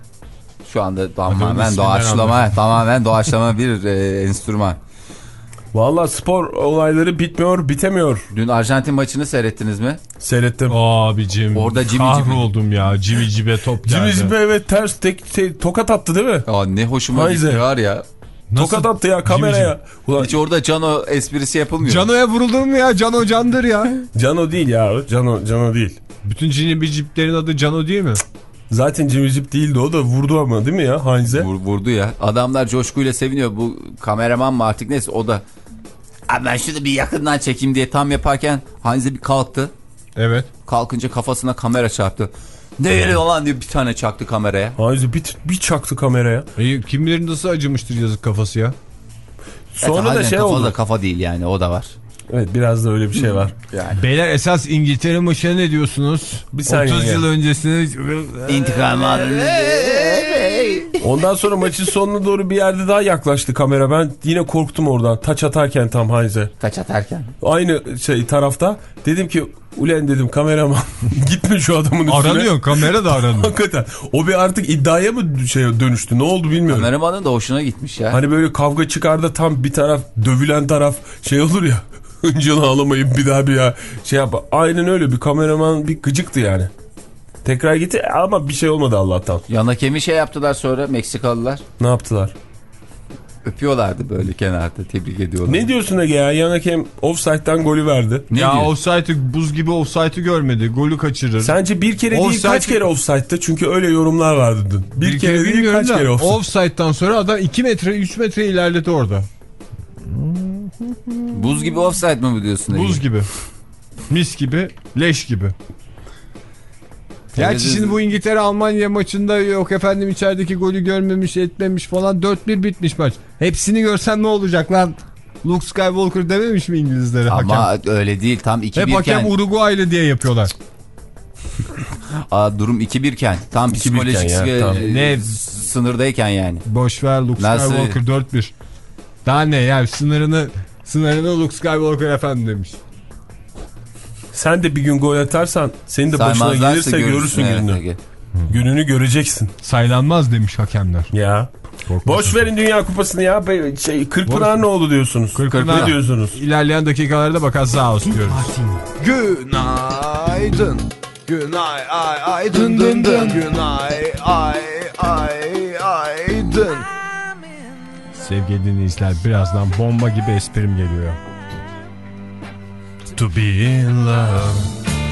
Şu anda tamamen doğaçlama, tamamen doğaçlama bir e, enstrüman. Vallahi spor olayları bitmiyor, bitemiyor. Dün Arjantin maçını seyrettiniz mi? Seyrettim. Abicim. Orada Jimmy Jimmy oldum ya. Jimmy Jimmy top geldi. Jimmy Jimmy evet ters tek, tek tokat attı değil mi? Aa, ne hoşuma Hayze. gitti var ya. Nasıl? Tokat attı ya kameraya. Ulan, hiç orada Cano esprisi yapılmıyor. Cano'ya vurulur mu ya? Cano candır ya. Cano değil ya. Cano, Cano değil. Bütün Jimmy Jim'lerin adı Cano değil mi? Zaten Jimmy Jim değildi o da, vurdu ama değil mi ya Heinze? Vur, vurdu ya. Adamlar coşkuyla seviniyor. Bu kameraman mı artık neyse o da. Abi ben şunu bir yakından çekeyim diye tam yaparken Heinze bir kalktı. Evet. Kalkınca kafasına kamera çarptı. Ne yeri olan diye bir tane çaktı kameraya. Heinze bir, bir çaktı kameraya. E, kim bilir nasıl acımıştır yazık kafası ya. Sonra evet, da şey kafa oldu. Da kafa değil yani, o da var. Evet, biraz da öyle bir şey var. Yani. Beyler esas İngiltere maçına ne diyorsunuz? Bir saniye otuz ya. yıl öncesine İntikam alın. Ondan sonra maçın sonuna doğru bir yerde daha yaklaştı kamera. Ben yine korktum oradan. Taç atarken tam Heinze. Taç atarken. Aynı şey tarafta. Dedim ki ulen dedim kameraman gitme şu adamın üstüne. Aranıyor, kamera da aranıyor. Hakikaten. O bir artık iddiaya mı şey dönüştü? Ne oldu bilmiyorum. Kameramanın da hoşuna gitmiş ya. Hani böyle kavga çıkar da tam bir taraf dövülen taraf şey olur ya. Hıncını alamayıp bir daha bir ya şey yap. Aynen öyle, bir kameraman bir gıcıktı yani. Tekrar gitti ama bir şey olmadı Allah'tan. Yana kemi şey yaptılar sonra Meksikalılar. Ne yaptılar? Öpüyorlardı böyle kenarda, tebrik ediyorlar. Ne diyorsun Ege ya? Yanakem offside'dan golü verdi. Ne ya diyor? offside'ı buz gibi offside'ı görmedi. Golü kaçırır. Sence bir kere offside... değil kaç kere offside'dı? Çünkü öyle yorumlar vardı dün. Bir, bir kere, kere değil kaç kere offside. Offside'dan sonra adam iki metre üç metre ilerledi orada. Buz gibi offside mı bu diyorsun? Buz Ege? gibi. Mis gibi. Leş gibi. Gerçi şimdi bu İngiltere Almanya maçında yok efendim içerideki golü görmemiş etmemiş falan, dört bir bitmiş maç. Hepsini görsen ne olacak lan? Luke Skywalker dememiş mi İngilizlere? Ama hakem? Öyle değil, tam iki bir iken. Hep hakem iken... Uruguaylı diye yapıyorlar. Aa, durum iki bir iken tam psikolojik ya, tam. Ne sınırdayken yani. Boşver Luke Nasıl? Skywalker dört bir. Daha ne yani, sınırını sınırını Luke Skywalker efendim demiş. Sen de bir gün gol atarsan senin de başına gelirse görürsün evet, gününü. Evet. Gününü göreceksin. Saylanmaz demiş hakemler. Ya. Korkmasın. Boş verin Dünya Kupası'nı ya. Şey, Kırkpınar ne oldu diyorsunuz? Kırkpınar ne diyorsunuz? İlerleyen dakikalarda bakarız, sağ olsun diyoruz. Günaydın. Günay ay ay dın dın dın. Günay ay ay ay dın. Sevgili dinleyiciler, birazdan bomba gibi esprim geliyor. To be in love.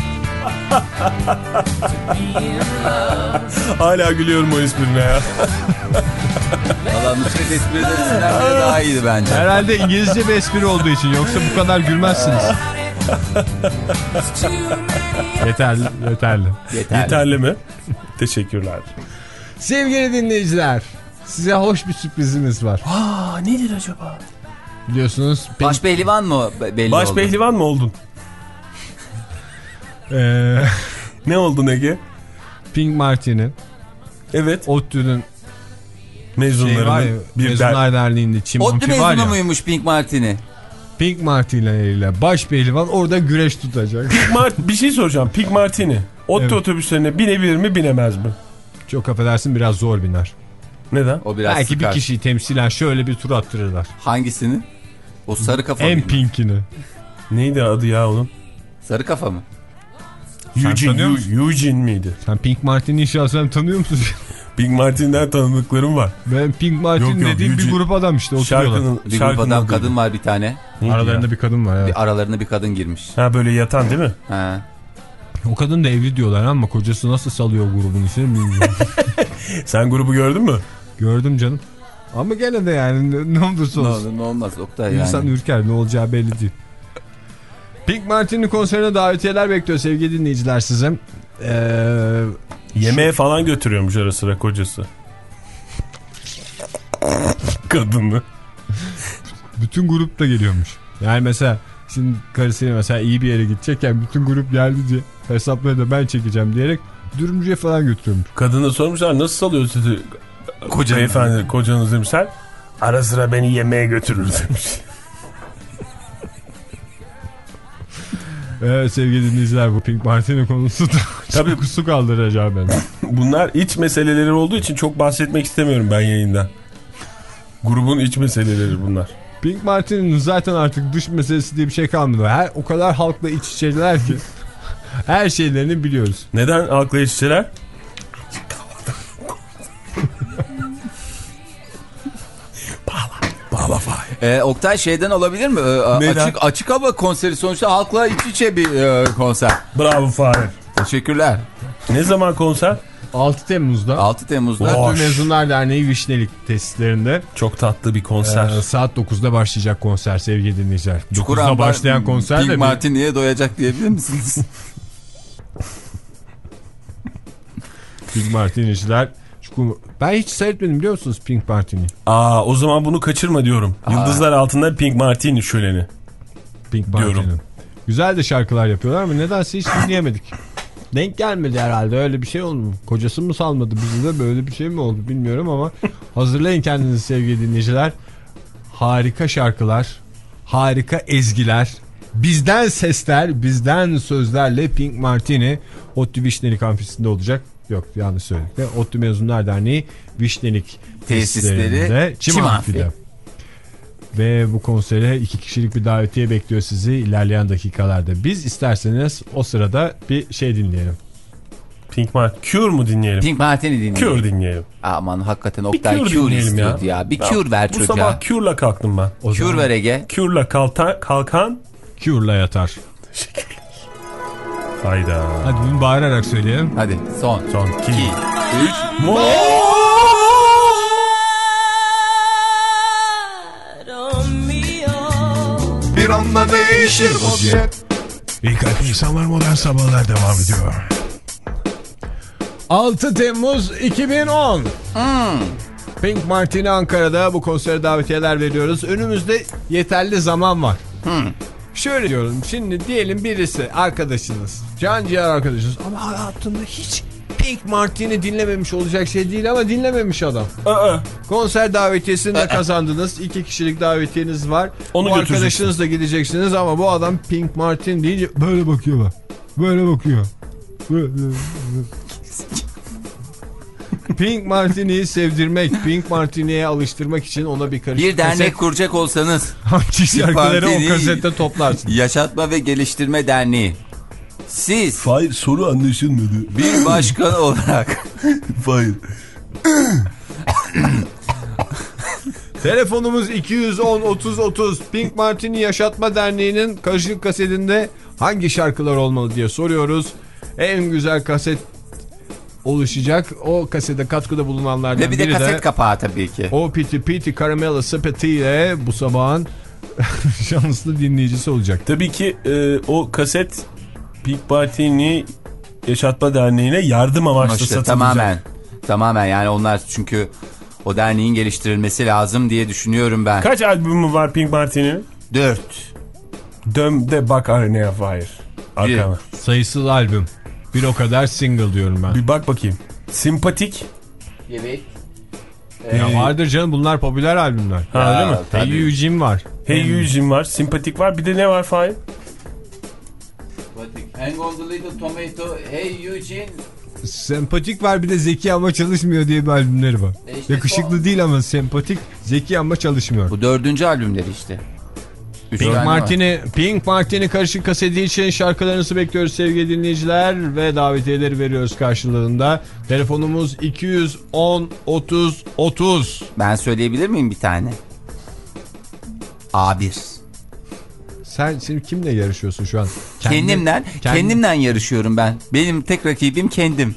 Hala gülüyorum o esprine ya. Valla Nusret esprilerinden bile daha iyiydi bence. Herhalde İngilizce bir espri olduğu için, yoksa bu kadar gülmezsiniz. yeterli, yeterli. Yeterli. Yeterli mi? Teşekkürler. Sevgili dinleyiciler, size hoş bir sürprizimiz var. Aa, nedir acaba? Biliyorsunuz. Baş pehlivan mı belli Baş oldu? pehlivan mı oldun? Ee, ne oldun Ege? Pink Martini Evet. ODTÜ'nün mezunlarının şey bir Mezunlar Derneği'nde ODTÜ mezunu muymuş Pink Martini? Pink Martini ile baş pehlivan orada güreş tutacak. Pink Mart bir şey soracağım. Pink Martini ODTÜ evet. otobüslerine binebilir mi, binemez mi? Çok affedersin, biraz zor biner. Neden? O biraz Belki sıkar. Bir kişiyi temsilen şöyle bir tur attırırlar. Hangisini? O sarı kafa en mı? En pinkini. Neydi adı ya onun? Sarı kafa mı? Eugene, Eugene miydi? Sen Pink Martini'yi şahsen tanıyor musun? Pink Martini'den tanıdıklarım var. Ben Pink Martini dediğim bir grup adam işte. Şarkının, bir grup adam, kadın var bir tane. Neydi aralarında ya? Bir kadın var. Evet. Bir aralarında bir kadın girmiş. Ha, böyle yatan değil mi? Ha. O kadın da evli diyorlar ama kocası nasıl salıyor grubun içine bilmiyorum. Sen grubu gördün mü? Gördüm canım. Ama gene de yani ne olursa olsun. Ne olur ne olmaz Oktay yani. İnsan ürker, ne olacağı belli değil. Pink Martini konserine davetiyeler bekliyor sevgili dinleyiciler size. Ee, Yemeğe şu... falan götürüyormuş ara sıra kocası. Kadını. Bütün grup da geliyormuş. Yani mesela şimdi karısıyla mesela iyi bir yere gidecekken bütün grup geldi diye hesapları da ben çekeceğim diyerek dürümcüye falan götürüyormuş. Kadına sormuşlar, nasıl salıyor sizi kocanız, beyefendi, kocanız demişler. Ara sıra beni yemeğe götürür demiş. Evet sevgili dinleyiciler, bu Pink Martini konusu da tabii su kaldıracağım ben. Bunlar iç meseleleri olduğu için çok bahsetmek istemiyorum ben yayında. Grubun iç meseleleri bunlar. Pink Martini'nin zaten artık dış meselesi diye bir şey kalmadı. Her, o kadar halkla iç içeler ki her şeylerini biliyoruz. Neden halkla iç içeler? Ee, Oktay şeyden olabilir mi? Ee, açık, açık hava konseri sonuçta halkla iç içe bir e, konser. Bravo Fahir. Teşekkürler. Ne zaman konser? altı Temmuz'da. altı Temmuz'da. ODTÜ Mezunlar Derneği Vişnelik tesislerinde. Çok tatlı bir konser. Ee, saat dokuzda başlayacak konser sevgili dinleyiciler. dokuzda başlayan konser de Pink bir... Martini'ye doyacak diyebilir misiniz? Pink Martini'ciler. Ben hiç seyretmedim biliyor musunuz Pink Martini? Aa, o zaman bunu kaçırma diyorum. Aa. Yıldızlar altında Pink Martini şöleni. Pink Martini. Güzel de şarkılar yapıyorlar ama nedense hiç dinleyemedik. Denk gelmedi herhalde, öyle bir şey oldu mu? Kocası mı salmadı bizi de, böyle bir şey mi oldu bilmiyorum ama hazırlayın kendinizi sevgili dinleyiciler. Harika şarkılar, harika ezgiler, bizden sesler, bizden sözlerle Pink Martini ODTÜ Vişnelik Amfisi'nde olacak. Yok, yanlış söyledik de ODTÜ Mezunlar Derneği Vişnelik tesislerinde Çim, Çim Amfi'de. Amfi. Ve bu konsere iki kişilik bir davetiye bekliyor sizi ilerleyen dakikalarda. Biz isterseniz o sırada bir şey dinleyelim. Pink Martini. Cure mu dinleyelim? Pink Martini dinleyelim. Cure dinleyelim. Aman hakikaten Oktay Cure, Cure istiyordu ya. ya. Bir ya, Cure ver bu çocuğa. Bu sabah Cure'la kalktım ben. O Cure ver Ege. Cure'la kalta, kalkan. Cure'la yatar. Teşekkürler. Hayda. Hadi bunu bağırarak söyleyelim. Hadi son. Son. iki, üç. Mo. Bir anda değişir vaziyet. İyi kalp insanlar, modern sabahlar devam ediyor. altı Temmuz iki bin on. Hmm. Pink Martini Ankara'da bu konsere davetiyeler veriyoruz. Önümüzde yeterli zaman var. Hmm. Şöyle diyorum, şimdi diyelim birisi arkadaşınız, can ciğer arkadaşınız ama hayatında hiç Pink Martini dinlememiş olacak şey değil ama dinlememiş adam. Aa. Konser davetiyesini de kazandınız. İki kişilik davetiyeniz var. Onu bu arkadaşınızla gideceksiniz ama bu adam Pink Martini deyince böyle bakıyor. Böyle bakıyor. Böyle. Pink Martini'yi sevdirmek, Pink Martini'ye alıştırmak için ona bir karışık bir dernek kaset kuracak olsanız hangi şarkıları o kasette toplarsın? Yaşatma ve Geliştirme Derneği. Siz Hayır, soru anlaşılmadı. Bir başkan olarak Hayır. Telefonumuz iki yüz on otuz otuz. Pink Martini Yaşatma Derneği'nin karışık kasetinde hangi şarkılar olmalı diye soruyoruz. En güzel kaset oluşacak. O kasete katkıda bulunanlardan biri de... Ve bir de kaset de, kapağı tabii ki. O Piti Piti Caramella Sepeti ile bu sabahın şanslı dinleyicisi olacak. Tabii ki e, o kaset Pink Martini Yaşatma Derneği'ne yardım amaçlı işte, satılacak. Tamamen. Tamamen yani onlar çünkü o derneğin geliştirilmesi lazım diye düşünüyorum ben. Kaç albümü var Pink Martini'nin? Dört. Dön de bak Arena'ya Fahir. Arkana. Sayısız albüm. Bir o kadar single diyorum ben. Bir bak bakayım. Simpatik. Evet. Ya vardır canım, bunlar popüler albümler. Ha, öyle mi? Hey Eugene var. Hey Eugene var. Simpatik var. Bir de ne var Fahir? Hang on the little tomato. Hey Eugene. Sempatik var, bir de zeki ama çalışmıyor diye bir albümleri var. E işte Yakışıklı son... değil ama sempatik, zeki ama çalışmıyor. Bu dördüncü albümleri işte. Üç Pink Martini, var. Pink Martini karışık kaseti için şarkılarınızı bekliyoruz sevgili dinleyiciler ve davetiyeleri veriyoruz karşılığında. Telefonumuz iki yüz on otuz otuz. Ben söyleyebilir miyim bir tane? A bir. Sen şimdi kimle yarışıyorsun şu an? Kendim, kendimden, kendim. kendimden yarışıyorum ben. Benim tek rakibim kendim.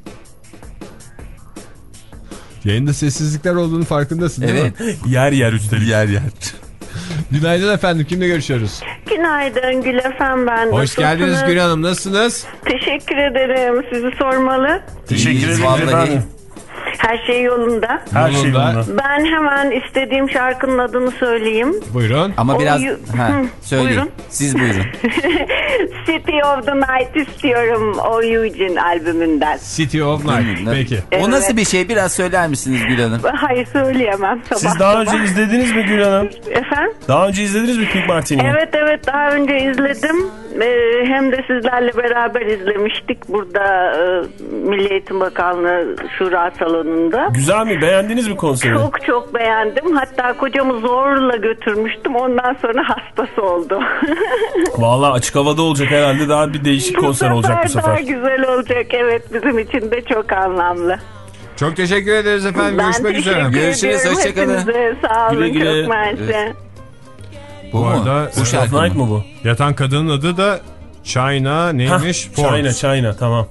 Yayında sessizlikler olduğunu farkındasın değil evet. mi? Yer yer üstelik. Yer yer. Günaydın efendim, kimle görüşüyoruz? Günaydın Gül efendim, ben. Hoş Nasılsınız? geldiniz Gül Hanım, nasılsınız? Teşekkür ederim, sizi sormalı. Teşekkür İyiyiz, ederim efendim. Her şey yolunda. Her şey Yolunda. yolunda. Ben hemen istediğim şarkının adını söyleyeyim. Buyurun. Ama O biraz yu- ha, söyleyin. Buyurun. Siz buyurun. City of the Night istiyorum, o Eugene albümünden. City of Night. Peki. O nasıl Evet. bir şey? Biraz söyler misiniz Gül Hanım? Hayır, söyleyemem. Sabah Siz daha sabah. önce izlediniz mi Gül Hanım? Efendim? Daha önce izlediniz mi Pink Martini'yi? Evet evet, daha önce izledim. Ee, hem de sizlerle beraber izlemiştik burada e, Milli Eğitim Bakanlığı Şura Salonu'nda. Güzel mi? Beğendiniz mi konseri? Çok çok beğendim. Hatta kocamı zorla götürmüştüm. Ondan sonra hastası oldu. Vallahi açık havada olacak herhalde, daha bir değişik bu konser sefer olacak bu sefer. daha güzel olacak. Evet, bizim için de çok anlamlı. Çok teşekkür ederiz efendim. Ben Görüşmek teşekkür üzere. Görüşürüz, ediyorum hoşçakalın. hepinize. Sağ olun, Güle güle. çok mersi. Bu, Bu mu? arada Bu şarkı Night mı? mı bu? yatan kadının adı da China neymiş? Hah, Forbes. China, China tamam.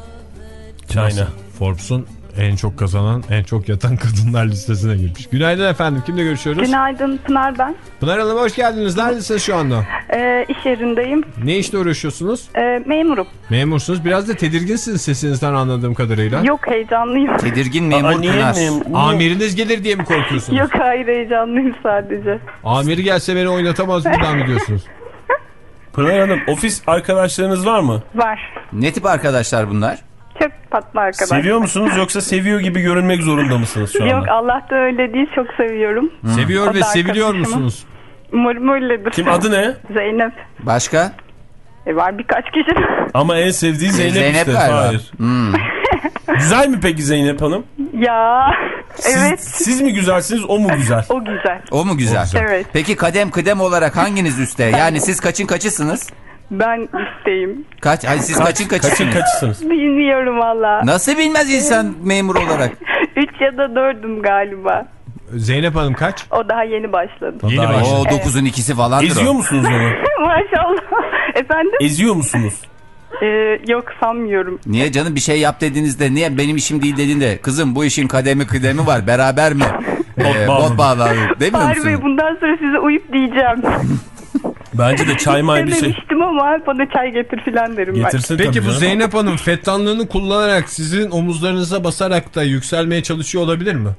China. Forbes'un en çok kazanan, en çok yatan kadınlar listesine girmiş. Günaydın efendim. Kimle görüşüyoruz? Günaydın, Pınar ben. Pınar Hanım hoş geldiniz. Neredesiniz şu anda? Ee, iş yerindeyim. Ne işle uğraşıyorsunuz? Ee, memurum. Memursunuz. Biraz da tedirginsiniz sesinizden anladığım kadarıyla. Yok, heyecanlıyım. Tedirgin Aa, memur niye, Pınar. niye, niye? Amiriniz gelir diye mi korkuyorsunuz? Yok, hayır, heyecanlıyım sadece. Amiri gelse beni oynatamaz buradan mı diyorsunuz? Pınar Hanım, ofis arkadaşlarınız var mı? Var. Ne tip arkadaşlar bunlar? Çok tatlı arkadaş. Seviyor musunuz yoksa seviyor gibi görünmek zorunda mısınız şu anda? Yok, Allah da öyle değil, çok seviyorum. Seviyor O ve da seviliyor arkadaşımın. musunuz? Umarım öyledir. Kim, adı ne? Zeynep. Başka? E, var birkaç kişi. Ama en sevdiği Zeynep, Zeynep işte. galiba. Hayır. Hmm. Güzel mi peki Zeynep Hanım? Ya. Siz, Evet. siz mi güzelsiniz, o mu güzel? O güzel. O mu güzel? O güzel. Evet. Peki kadem kıdem olarak hanginiz üstte? Yani siz kaçın kaçısınız? Ben isteyim. Kaç? Hayır, siz kaçın Kaçın kaçısınız? kaçısınız? Bilmiyorum valla. Nasıl bilmez insan memur olarak? Üç ya da dördüm galiba. Zeynep Hanım kaç? O daha yeni başladı. Yeni daha başladı. O dokuzun ikisi falandır Eziyor o. musunuz onu? Maşallah. Efendim? Eziyor musunuz? Ee, yok, sanmıyorum. Niye canım, bir şey yap dediğinizde, niye benim işim değil dediğinde, kızım bu işin kademi kıdemi var, beraber mi? Ee, bağlı. bot bağlı demiyor Fahri Bey, musun? bundan sonra size uyup diyeceğim. Bence de çay may bir şey. Dememiştim ama bana çay getir filan derim Getirsin Peki tabii bu canım. Zeynep Hanım fettanlığını kullanarak sizin omuzlarınıza basarak da yükselmeye çalışıyor olabilir mi?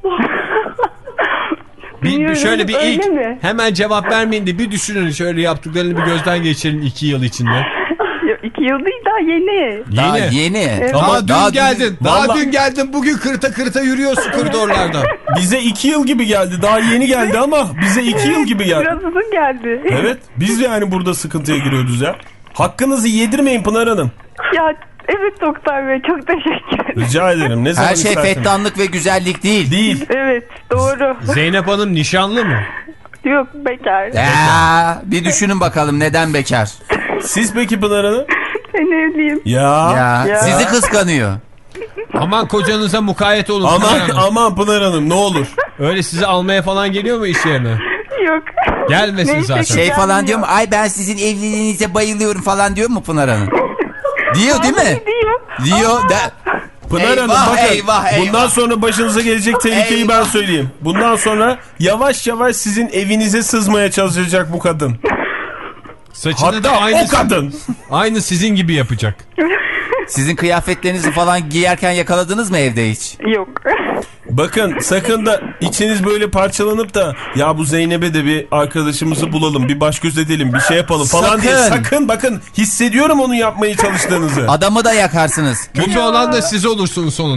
bir, bir Bilmiyorum, şöyle bir öyle ilk mi? hemen cevap vermeyin de bir düşünün, şöyle yaptıklarını bir gözden geçirin iki yıl içinde. bak. Yok, iki yıl değil, daha yeni. Daha Yeni. yeni. Daha Ama dün daha geldin. Daha Vallahi- dün geldin. Bugün kırta kırta yürüyorsun koridorlarda. Bize iki yıl gibi geldi. Daha yeni geldi ama bize iki yıl gibi geldi. Biraz uzun geldi. Evet, biz yani burada sıkıntıya giriyoruz ya. Hakkınızı yedirmeyin Pınar Hanım. Ya evet Doktor Bey, çok teşekkür ederim. Rica ederim. Ne zaman Her şey isterseniz. fettanlık ve güzellik değil. Değil. Evet, doğru. Zeynep Hanım nişanlı mı? Yok, bekar. Ya, bir düşünün bakalım neden bekar? Siz peki Pınar Hanım? Ben evliyim. Ya. Ya, Ya. sizi kıskanıyor. Aman kocanıza mukayyet olun. Aman Pınar Hanım. aman Pınar Hanım, ne olur. Öyle sizi almaya falan geliyor mu iş yerine? Yok. Gelmesin Neyse zaten. ki Şey falan gelmiyor. diyor mu? Ay ben sizin evliliğinize bayılıyorum falan diyor mu Pınar Hanım? Diyor değil mi? Diyor. Diyor. De... Pınar Eyvah, Hanım bakın. eyvah, eyvah. Bundan sonra başınıza gelecek tehlikeyi Eyvah. ben söyleyeyim. Bundan sonra yavaş yavaş sizin evinize sızmaya çalışacak bu kadın. Saçını da Hatta aynı, o kadın. aynı sizin gibi yapacak. Sizin kıyafetlerinizi falan giyerken yakaladınız mı evde hiç? Yok. Bakın sakın da içiniz böyle parçalanıp da ya bu Zeynep'e de bir arkadaşımızı bulalım, bir baş göz edelim, bir şey yapalım falan Sakın. diye. Sakın bakın, hissediyorum onu yapmaya çalıştığınızı. Adamı da yakarsınız. Kötü olan da siz olursunuz sonunda.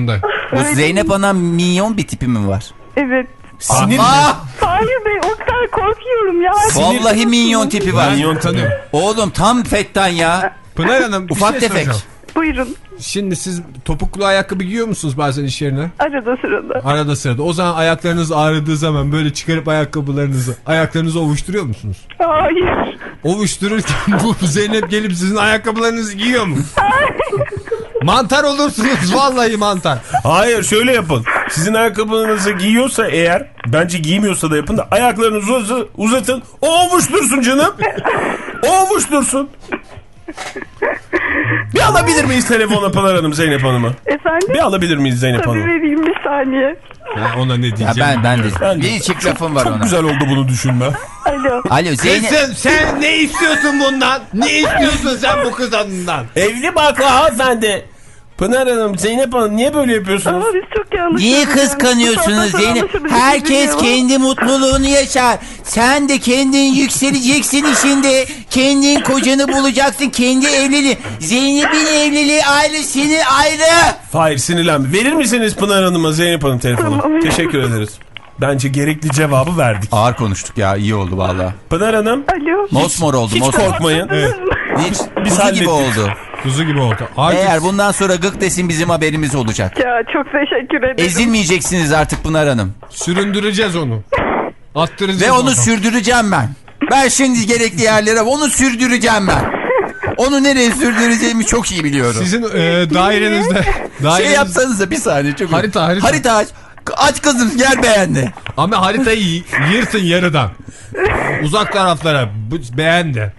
Bu Zeynep Hanım minyon bir tipi mi var? Evet. Sinir mi? Hayır be Oktay korkuyorum ya. Vallahi minyon tipi var. Minyon tanıyor. Oğlum tam fettan ya. Pınar Hanım bir Ufak şey tefek. soracağım. Buyurun. Şimdi siz topuklu ayakkabı giyiyor musunuz bazen iş yerine? Arada sırada. Arada sırada. O zaman ayaklarınız ağrıdığı zaman böyle çıkarıp ayakkabılarınızı, ayaklarınızı ovuşturuyor musunuz? Hayır. Ovuştururken bu Zeynep gelip sizin ayakkabılarınızı giyiyor mu? Mantar olursunuz vallahi mantar. Hayır şöyle yapın. Sizin ayakkabınızı giyiyorsa eğer, bence giymiyorsa da yapın da ayaklarınızı uzatın, uzatın. O ovuştursun canım. O ovuştursun. Bir alabilir miyiz telefona Pınar Hanım Zeynep Hanım'ı? Efendim? Bir alabilir miyiz Zeynep Tabii Hanım? vereyim bir saniye. Ya ona ne diyeceğim? Ya ben ben de. Ben de. Bir çift lafım var Çok ona. güzel oldu bunu düşünme. Alo. Alo Zeynep. Sen, sen ne istiyorsun bundan? Ne istiyorsun sen bu kızından? Evli barklı hanımefendi. Pınar Hanım, Zeynep Hanım niye böyle yapıyorsunuz? Ama biz çok yanlış. Niye kıskanıyorsunuz Zeynep? Herkes kendi mutluluğunu yaşar. Sen de kendin yükseleceksin işinde. Kendin kocanı bulacaksın. Kendi evliliği. Zeynep'in evliliği ayrı, senin ayrı. Hayır sinirlenme. Verir misiniz Pınar Hanım'a Zeynep Hanım telefonu? Tamam. Teşekkür ederiz. Bence gerekli cevabı verdik. Ağır konuştuk ya, iyi oldu valla. Pınar Hanım Alo. Mosmor oldu. hiç mosmor. korkmayın. Hiç Biz kuzu hallettik. gibi oldu. Kuzu gibi oldu. Artık Eğer bundan sonra gık desin bizim haberimiz olacak. Ya çok teşekkür ederim. Ezilmeyeceksiniz artık Pınar Hanım. süründüreceğiz onu. Attıracağız Ve onu sürdüreceğim ben. Ben şimdi gerekli yerlere onu sürdüreceğim ben. Onu nereye sürdüreceğimi çok iyi biliyorum. Sizin e, dairenizde. Şey dairenizde yapsanıza bir saniye. Çok Harita, harita. Harita aç. Aç kızım gel beğendi. ama haritayı y- yırtın yarıdan. Uzak taraflara. Bu, beğendi.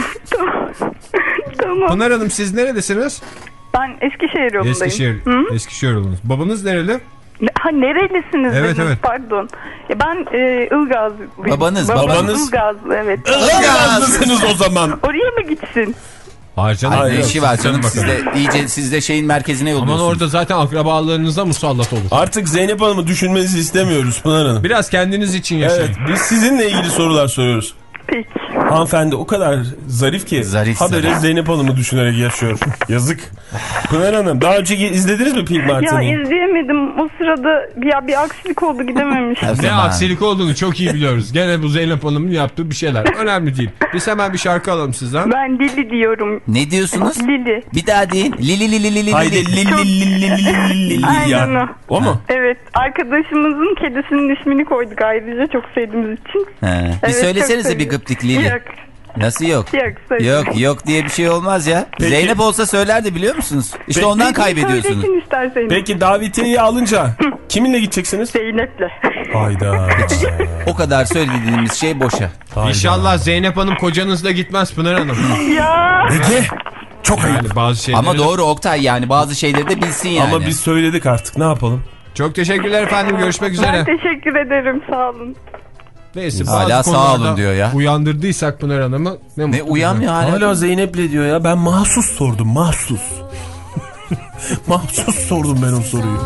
Tamam. Pınar Hanım siz neredesiniz? Ben Eskişehir yolundayım. Eskişehir. Hı? Eskişehir yolunuz. Babanız nereli? Ne- Ha nerelisiniz? Evet, dediniz, evet. Pardon. Ya ben e, Ilgazlıyım. Babanız, Babam babanız? Ilgazlı evet. Ilgazlısınız o zaman. Oraya mı gitsin? Hayır canım. Ay, ne Hayır, işi var Canım canım bakın. sizde iyice sizde şeyin merkezine Aman yolluyorsunuz. orada zaten akrabalarınıza musallat olur. Artık Zeynep Hanım'ı düşünmenizi istemiyoruz Pınar Hanım. Biraz kendiniz için yaşayın. Evet, biz sizinle ilgili sorular soruyoruz. Peki. Hanımefendi o kadar zarif ki Zarif, haberi zarif. Zeynep Hanım'ı düşünerek yaşıyor. Yazık. Pınar Hanım daha önce izlediniz mi Pink Ya Martini'yi? izleyemedim. O sırada bir, bir aksilik oldu gidememiştim. Her Ne zaman. aksilik olduğunu çok iyi biliyoruz. Gene bu Zeynep Hanım'ın yaptığı bir şeyler. Önemli değil. Biz hemen bir şarkı alalım sizden. Ben Lili diyorum. Ne diyorsunuz? Lili. Bir daha deyin. Lili lili lili Haydi lili. li li li li li li li Aynen ya. o. O mu? Evet. Arkadaşımızın kedisinin ismini koyduk ayrıca çok sevdiğimiz için. He. Bir Evet, söylesenize çok bir seviyorum. gıptik Lili. Yok. Nasıl yok? Yok. söyle. Yok yok diye bir şey olmaz ya. Peki. Zeynep olsa söylerdi biliyor musunuz? İşte Peki. ondan Peki, kaybediyorsunuz. söylesin isterseniz. Peki davetiyeyi alınca kiminle gideceksiniz? Zeynep'le. Hayda. O kadar söylediğimiz şey boşa. İnşallah Zeynep Hanım kocanızla gitmez Pınar Hanım. Ya. Ege. Çok ayıp. Yani bazı şeyleri... Ama doğru Oktay yani bazı şeyleri de bilsin yani. Ama biz söyledik artık ne yapalım? Çok teşekkürler efendim. Görüşmek Ben üzere. teşekkür ederim. Sağ olun. Neyse, Hala bazı sağ olun konularda diyor ya. Uyandırdıysak Pınar Hanım'ı ne, Ne mutlu uyanmıyor hala. Hala Zeynep'le diyor ya. Ben mahsus sordum mahsus. Mahsus sordum ben o soruyu.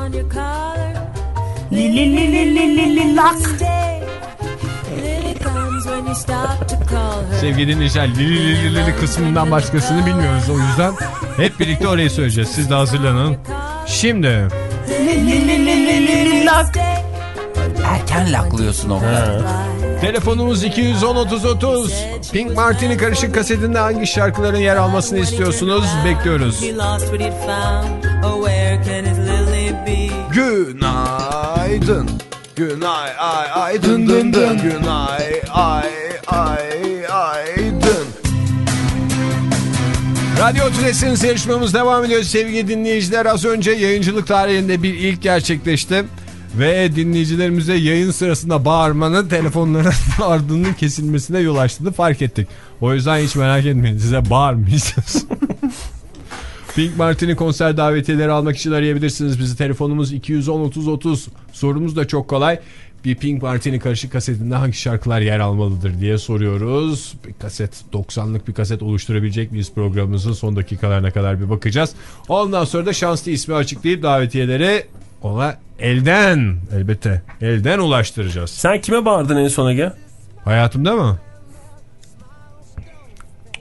bize. Sevgili dinleyiciler, Lili Lili Lili kısmından başkasını bilmiyoruz. O yüzden hep birlikte orayı söyleyeceğiz. Siz de hazırlanın. Şimdi Erken laklıyorsun Oktay. telefonumuz iki yüz on otuz otuz. Pink Martini karışık kasetinde hangi şarkıların yer almasını istiyorsunuz? Bekliyoruz. Günaydın. Günay ay ay dın dın dın. Günay ay ay ay dın. Radyo Tülesi'nin yarışmamız devam ediyor sevgili dinleyiciler. Az önce yayıncılık tarihinde bir ilk gerçekleşti. Ve dinleyicilerimize yayın sırasında bağırmanın telefonların ardının kesilmesine yol açtığını fark ettik. O yüzden hiç merak etmeyin, size bağırmayacağız. Pink Martini konser davetiyeleri almak için arayabilirsiniz bizi. Telefonumuz iki yüz on otuz otuz. Sorumuz da çok kolay. Bir Pink Martini karışık kasetinde hangi şarkılar yer almalıdır diye soruyoruz. Bir kaset, doksanlık bir kaset oluşturabilecek miyiz programımızın son dakikalarına kadar bir bakacağız. Ondan sonra da şanslı ismi açıklayıp davetiyeleri ona elden, elbette elden ulaştıracağız. Sen kime bağırdın en son Ege? Hayatımda mı?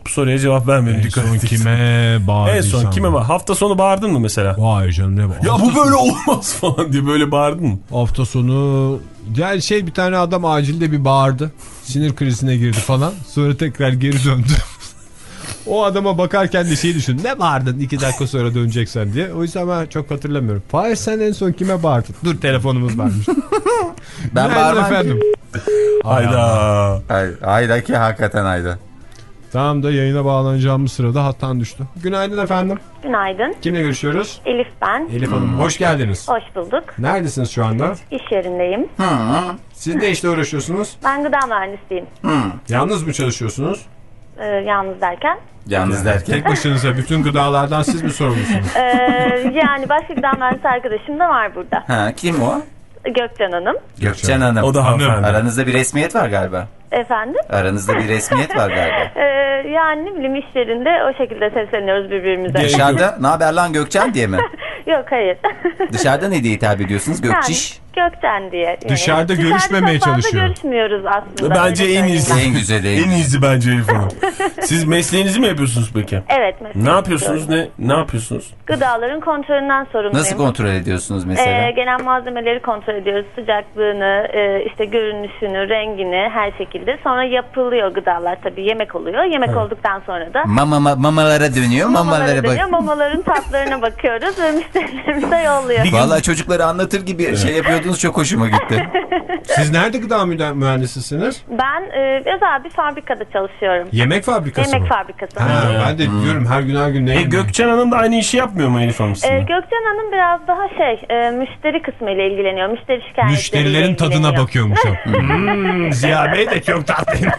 Bu soruya cevap vermedim. En son kime bağırdın? En son kime bağırdın? Hafta sonu bağırdın mı mesela? Vay canım ne bağırdın? Ya bu böyle olmaz falan diye böyle bağırdın mı? Hafta sonu yani şey bir tane adam acilde bir bağırdı. Sinir krizine girdi falan. Sonra tekrar geri döndü. O adama bakarken de şey düşün. Ne bağırdın iki dakika sonra döneceksen diye. O yüzden ben çok hatırlamıyorum. Fahir sen en son kime bağırdın? Dur telefonumuz varmış. Ben bağırmam efendim. Hayda. Ay, ayda ki hakikaten ayda. Tamam da yayına bağlanacağımız sırada hattan düştü. Günaydın efendim. Günaydın. Kimle görüşüyoruz? Elif ben. Elif Hanım hoş geldiniz. Hoş bulduk. Neredesiniz şu anda? İş yerindeyim. Hı. Siz ne işle uğraşıyorsunuz? Ben gıda mühendisiyim. Hı. Yalnız mı çalışıyorsunuz? Ee, yalnız derken? Yalnız derken. Tek başınıza bütün gıdalardan siz mi sorumlusunuz? Ee, yani başka gıda mühendisi arkadaşım da var burada. Ha, kim o? Gökcan Hanım. Gökçen Hanım. O da hanımefendi. Aranızda bir resmiyet var galiba. Efendim? Aranızda bir resmiyet var galiba. Ee, yani ne bileyim iş yerinde o şekilde sesleniyoruz birbirimize. Dışarıda ne haber lan Gökçen diye mi? Yok hayır. Dışarıda ne diye hitap ediyorsunuz? Gökçiş. Yani, Gökçen diye. Yani. Dışarıda görüşmemeye Dışarıda çok fazla çalışıyor. görüşmüyoruz aslında. Bence öyle en iyisi. söyleyeyim. En güzeli. En iyisi bence Elif Hanım. Siz mesleğinizi mi yapıyorsunuz peki? Evet. Mesela Ne yapıyorsunuz? Ne ne yapıyorsunuz? Gıdaların kontrolünden sorumluyum. Nasıl kontrol ediyorsunuz mesela? Ee, genel malzemeleri kontrol ediyoruz. Sıcaklığını, e, işte görünüşünü, rengini her şekilde. Sonra yapılıyor gıdalar tabii. Yemek oluyor. Yemek evet. olduktan sonra da Mama, ma- mamalara dönüyor. mamalara Mamalara dönüyor. bak. Mamaların tatlarına bakıyoruz ve müşterilerimize yolluyor. Vallahi çocukları anlatır gibi şey yapıyordunuz, çok hoşuma gitti. Siz nerede gıda mühendisisiniz? Ben e, özel bir fabrikada çalışıyorum. Yemek fabrikası Yemek mı? fabrikası. Ha, ben de diyorum her gün her gün ne E, Gökçen Hanım da aynı işi yapmıyor mu Elif Hanım sizinle? Ee, Gökçen Hanım biraz daha şey, e, müşteri kısmı ile ilgileniyor. Müşteri şikayetleriyle Müşterilerin tadına ilgileniyor. bakıyormuş o. hmm, Ziya Bey de çok tatlıymış.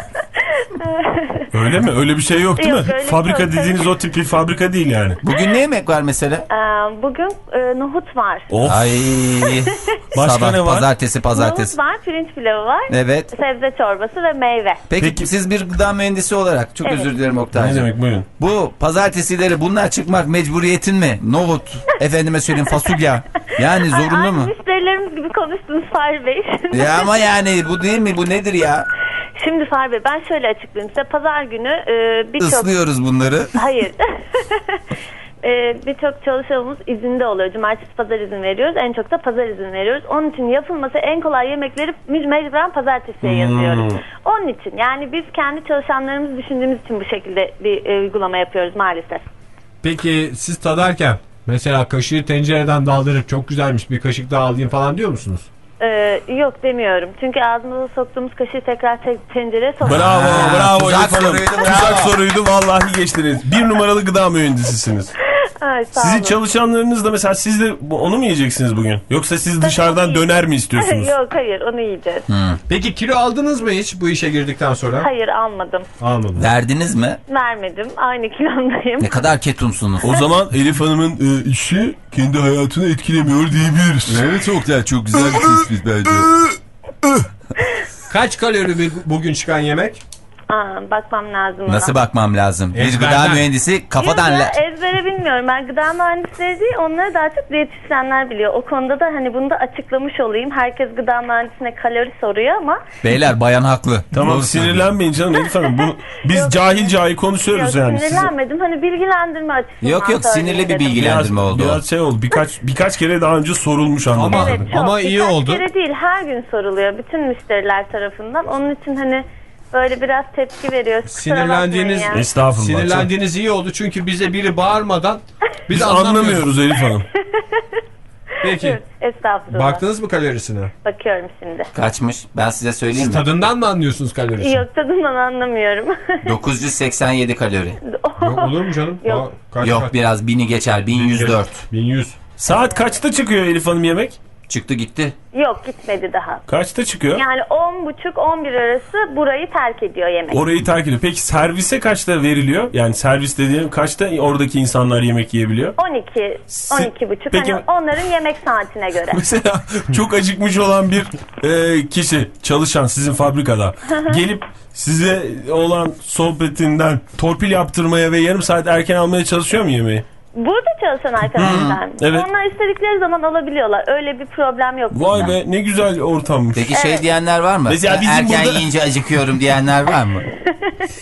Öyle mi? Öyle bir şey yok değil Yok, mi? öyle bir Fabrika şey yok. dediğiniz o tip bir fabrika değil yani. Bugün ne yemek var mesela? Ee, bugün e, nohut var. Of. Ay. Başka Sabah ne var? pazartesi pazartesi. Nohut var, pirinç pilavı var. Evet. Sebze çorbası ve meyve. Peki, Peki. siz bir gıda mühendisi olarak çok Evet. özür dilerim Ne Oktay'cığım. demek buyurun. Bu pazartesileri bunlar çıkmak mecburiyetin mi? Nohut, efendime söyleyeyim fasulye. Yani zorunlu Aynı mu? müşterilerimiz gibi konuştunuz Fahri Bey. Ya ama yani bu değil mi? Bu nedir ya? Şimdi Fahri Bey ben şöyle açıklayayım size. Pazar günü e, birçok... Islıyoruz bunları. Hayır. Ee, birçok çalışanımız izinde oluyor. Cumartesi pazar izin veriyoruz. En çok da pazar izin veriyoruz. Onun için yapılması en kolay yemekleri mecburen pazartesiye yazıyoruz. Onun için yani biz kendi çalışanlarımızı düşündüğümüz için bu şekilde bir e, uygulama yapıyoruz maalesef. Peki siz tadarken mesela kaşığı tencereden daldırıp çok güzelmiş bir kaşık daha alayım falan diyor musunuz? Ee, yok demiyorum. Çünkü ağzımıza soktuğumuz kaşığı tekrar te- tencereye sokuyoruz. Bravo, Ha, bravo tuzak Elif Hanım. soruydu, bravo. Tuzak soruydu, vallahi geçtiniz. Bir numaralı gıda mühendisisiniz. Ay, sağ Sizin olun. çalışanlarınız da mesela siz de bu- onu mu yiyeceksiniz bugün? Yoksa siz dışarıdan döner mi istiyorsunuz? Yok hayır onu yiyeceğiz. Peki kilo aldınız mı hiç bu işe girdikten sonra? Hayır almadım. Almadım. Verdiniz mi? Vermedim. Aynı kilomdayım. Ne kadar ketumsunuz. O zaman Elif Hanım'ın e, işi kendi hayatını etkilemiyor diyebiliriz. Evet Oktay, çok güzel bir tespit bence. Kaç kalori bir bugün çıkan yemek? Aa, bakmam lazım ona. Nasıl bakmam lazım? Bir Ezberden. gıda mühendisi kafadan... Yok ya, la- ezbere bilmiyorum. Ben gıda mühendisleri değil, onları daha çok diyetisyenler biliyor. O konuda da hani bunu da açıklamış olayım. Herkes gıda mühendisine kalori soruyor ama... Beyler bayan haklı. Tamam Doğru sinirlenmeyin canım Elif Hanım. Bunu, biz Yok, cahil cahil konuşuyoruz Yok yani. Sizi- sinirlenmedim. Hani bilgilendirme açısından Yok yok söyleyeyim sinirli bir dedim. bilgilendirme biraz, oldu. biraz şey oldu. Birkaç birkaç kere daha önce sorulmuş anladım. Ama- Evet, çok. Ama iyi Birkaç oldu. kere değil, her gün soruluyor. Bütün müşteriler tarafından. Onun için hani böyle biraz tepki veriyoruz. Kusura Sinirlendiğiniz, bakmayın ya. Estağfurullah. sinirlendiğiniz iyi oldu çünkü bize biri bağırmadan biz, Biz anlamıyoruz. anlamıyoruz Elif Hanım. Peki Estağfurullah. baktınız mı kalorisine? Bakıyorum şimdi. Kaçmış? Ben size söyleyeyim mi? Tadından mı anlıyorsunuz kalorisini? Yok tadından anlamıyorum. dokuz yüz seksen yedi kalori. Yok olur mu canım? Yok. Aa, kaç, Yok kaç? biraz bini geçer. bin yüz dört. bin yüz. Saat kaçta çıkıyor Elif Hanım yemek? Çıktı gitti. Yok gitmedi daha. Kaçta çıkıyor? Yani on buçuk on bir arası burayı terk ediyor yemek. Orayı terk ediyor. Peki servise kaçta veriliyor? Yani servis dediğim kaçta oradaki insanlar yemek yiyebiliyor? on iki on iki buçuk. Peki- Hani onların yemek saatine göre. Mesela çok acıkmış olan bir e, kişi çalışan sizin fabrikada gelip size olan sohbetinden torpil yaptırmaya ve yarım saat erken almaya çalışıyor mu yemeği? Burada çalışan arkadaşlar. evet. Onlar istedikleri zaman alabiliyorlar. Öyle bir problem yok. Vay burada. be ne güzel ortammış. Peki şey diyenler var mı? Mesela bizim Erken burada- yiyince acıkıyorum diyenler var mı?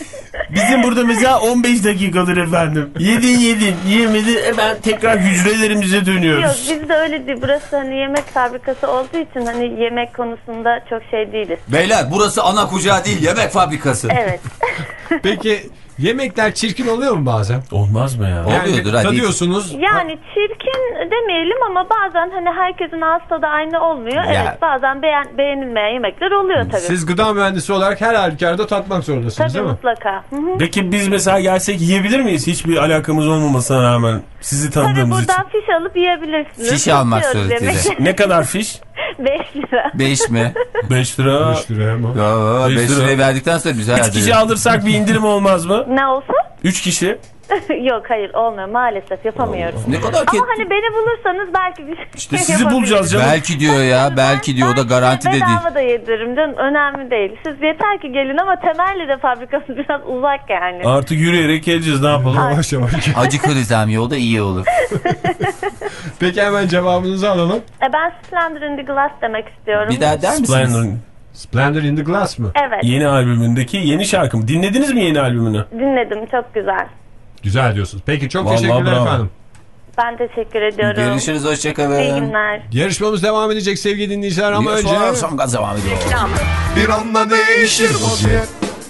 Bizim burada mesela on beş dakikadır efendim. Yedin yedin yiyemedin hemen tekrar hücrelerimize dönüyoruz. Yok bizde öyle değil. Burası hani yemek fabrikası olduğu için hani yemek konusunda çok şey değiliz. Beyler burası ana kucağı değil yemek fabrikası. Evet. Peki yemekler çirkin oluyor mu bazen? Olmaz mı ya? Yani Oluyordur hadi. tadıyorsunuz. Yani çirkin demeyelim ama bazen hani herkesin ağız tadı aynı olmuyor. Ya. Evet bazen beğen, beğenilmeyen yemekler oluyor tabii. Siz gıda mühendisi olarak her halükarda tatmak zorundasınız Tabii değil mi? mutlaka. Hı hı. Peki biz mesela gelsek yiyebilir miyiz? Hiçbir alakamız olmamasına rağmen sizi Tabii tanıdığımız için. buradan fiş alıp yiyebilirsiniz. Fiş almak Tutuyoruz suretiyle. yemek. Ne kadar fiş? beş lira. Beş mi? beş lira. beş liraya mı? Ya, Beş beş lira. lirayı verdikten sonra biz üç herhalde. kişi alırsak bir indirim olmaz mı? Ne olsun? üç kişi. Yok hayır olmuyor maalesef yapamıyoruz. Ne kadar ki? Ama hani beni bulursanız belki bir şey İşte sizi yapabiliriz. bulacağız canım. Belki diyor ya belki diyor o da garanti de değil. Bedava da yediririm canım önemli değil. Siz yeter ki gelin ama Temelli'de fabrikası biraz uzak yani. Artık yürüyerek geleceğiz ne yapalım? Yavaş yavaş. Acıkırız hem yolda iyi olur. Peki hemen cevabınızı alalım. E ben Splendor in the Glass demek istiyorum. Bir daha der misiniz? Splendor'ın Splendor in the Glass mı? Evet yeni albümündeki yeni şarkı mı? Dinlediniz mi yeni albümünü? dinledim çok güzel. Güzel diyorsunuz. Peki çok Vallahi teşekkürler bravo. efendim. Ben teşekkür ediyorum. Görüşürüz İyi hoşçakalın. günler. Yarışmamız devam edecek sevgili dinleyiciler ama önce... Sonra son gaz devam ediyor. Bir anda değişir vaziyet.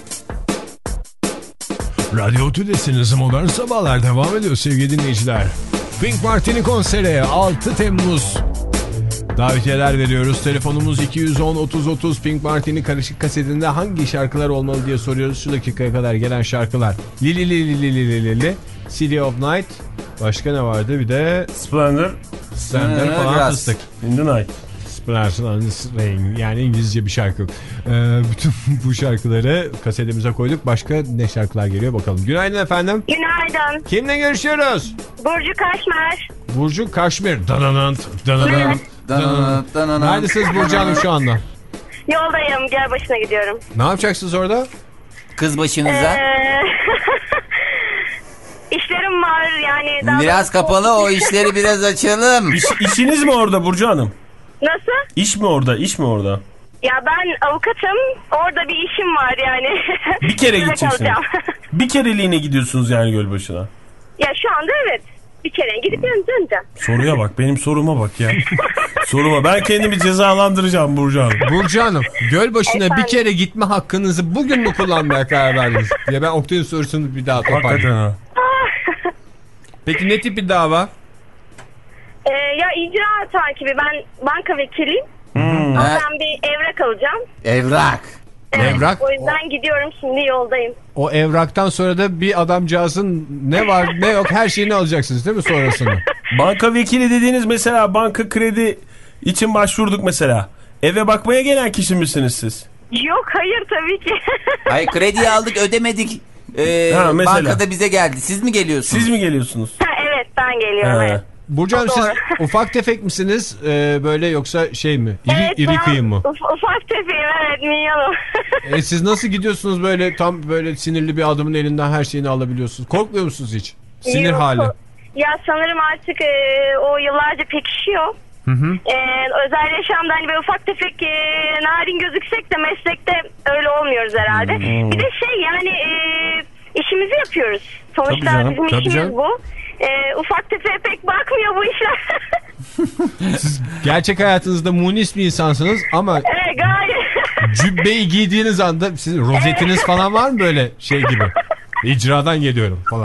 Radyo Tülesi'niz Modern Sabahlar devam ediyor sevgili dinleyiciler. Pink Martini konseri altı Temmuz. Davetiyeler veriyoruz. Telefonumuz iki yüz on otuz otuz. Pink Martini karışık kasetinde hangi şarkılar olmalı diye soruyoruz. Şu dakikaya kadar gelen şarkılar. Lili Lili Lili Lili Lili. City of Night. Başka ne vardı? Bir de Splendor Splendor Ee, falan biraz. fıstık. in the Night. Splendor and Rain. Yani İngilizce bir şarkı. Ee, bütün bu şarkıları kasetimize koyduk. Başka ne şarkılar geliyor bakalım. Günaydın efendim. Günaydın. Kimle görüşüyoruz? Burcu Kaşmer. Burcu Kaşmir. Dananant. Dananant. Dananant, dananant. Neredesiniz Burcu Hanım şu anda? Yoldayım. Gölbaşı'na gidiyorum. Ne yapacaksınız orada? Kız başınıza. Ee, işlerim var yani. daha Biraz doğrusu- kapalı o işleri biraz açalım. İş, işiniz mi orada Burcu Hanım? Nasıl? İş mi orada? İş mi orada? Ya ben avukatım. Orada bir işim var yani. Bir kere Burada gideceksiniz. kalacağım. Bir kereliğine gidiyorsunuz yani Gölbaşı'na. Ya şu anda evet. Bir kere gidip döneceğim. Soruya bak, benim soruma bak ya. Soruma. Ben kendimi cezalandıracağım Burcu Hanım. Burcu Hanım, Gölbaşı'na Efendim? bir kere gitme hakkınızı bugün mü kullanmaya karar verdiniz? Ya ben Oktay'ın sorusunu bir daha Hakikaten toparlayayım. ha. Peki ne tip bir dava? Ee, ya icra takibi. Ben banka vekiliyim. Hmm. Ha, Ben bir evrak alacağım. evrak. Evet, Evrak? O yüzden gidiyorum şimdi yoldayım. O evraktan sonra da bir adamcağızın ne var ne yok her şeyini alacaksınız değil mi sonrasında? Banka vekili dediğiniz mesela banka kredi için başvurduk mesela. Eve bakmaya gelen kişi misiniz siz? Yok hayır tabii ki. Hayır krediyi aldık ödemedik. Ee, Ha, mesela. bankada bize geldi. Siz mi geliyorsunuz? Siz mi geliyorsunuz? Ha, evet ben geliyorum. He. Evet. Burcu Hanım siz Doğru. ufak tefek misiniz ee, böyle yoksa şey mi? İri, Evet, iri ben kıyım mı? Uf- ufak tefeyim evet minyonum. E, siz nasıl gidiyorsunuz böyle tam böyle sinirli bir adamın elinden her şeyini alabiliyorsunuz? Korkmuyor musunuz hiç? Sinir Yok, hali. Ya sanırım artık e, o yıllarca pekişiyor. Hı hı. E, özel yaşamda hani böyle ufak tefek e, narin gözüksek de meslekte öyle olmuyoruz herhalde. Bir de şey yani e, işimizi yapıyoruz. Tabii Sonuçta canım, bizim tabii işimiz canım. bu. E, ufak tefeğe pek bakmıyor bu işler. Siz gerçek hayatınızda munis bir insansınız ama Evet gayet. cübbeyi giydiğiniz anda sizin rozetiniz falan var mı böyle şey gibi? İcradan geliyorum falan.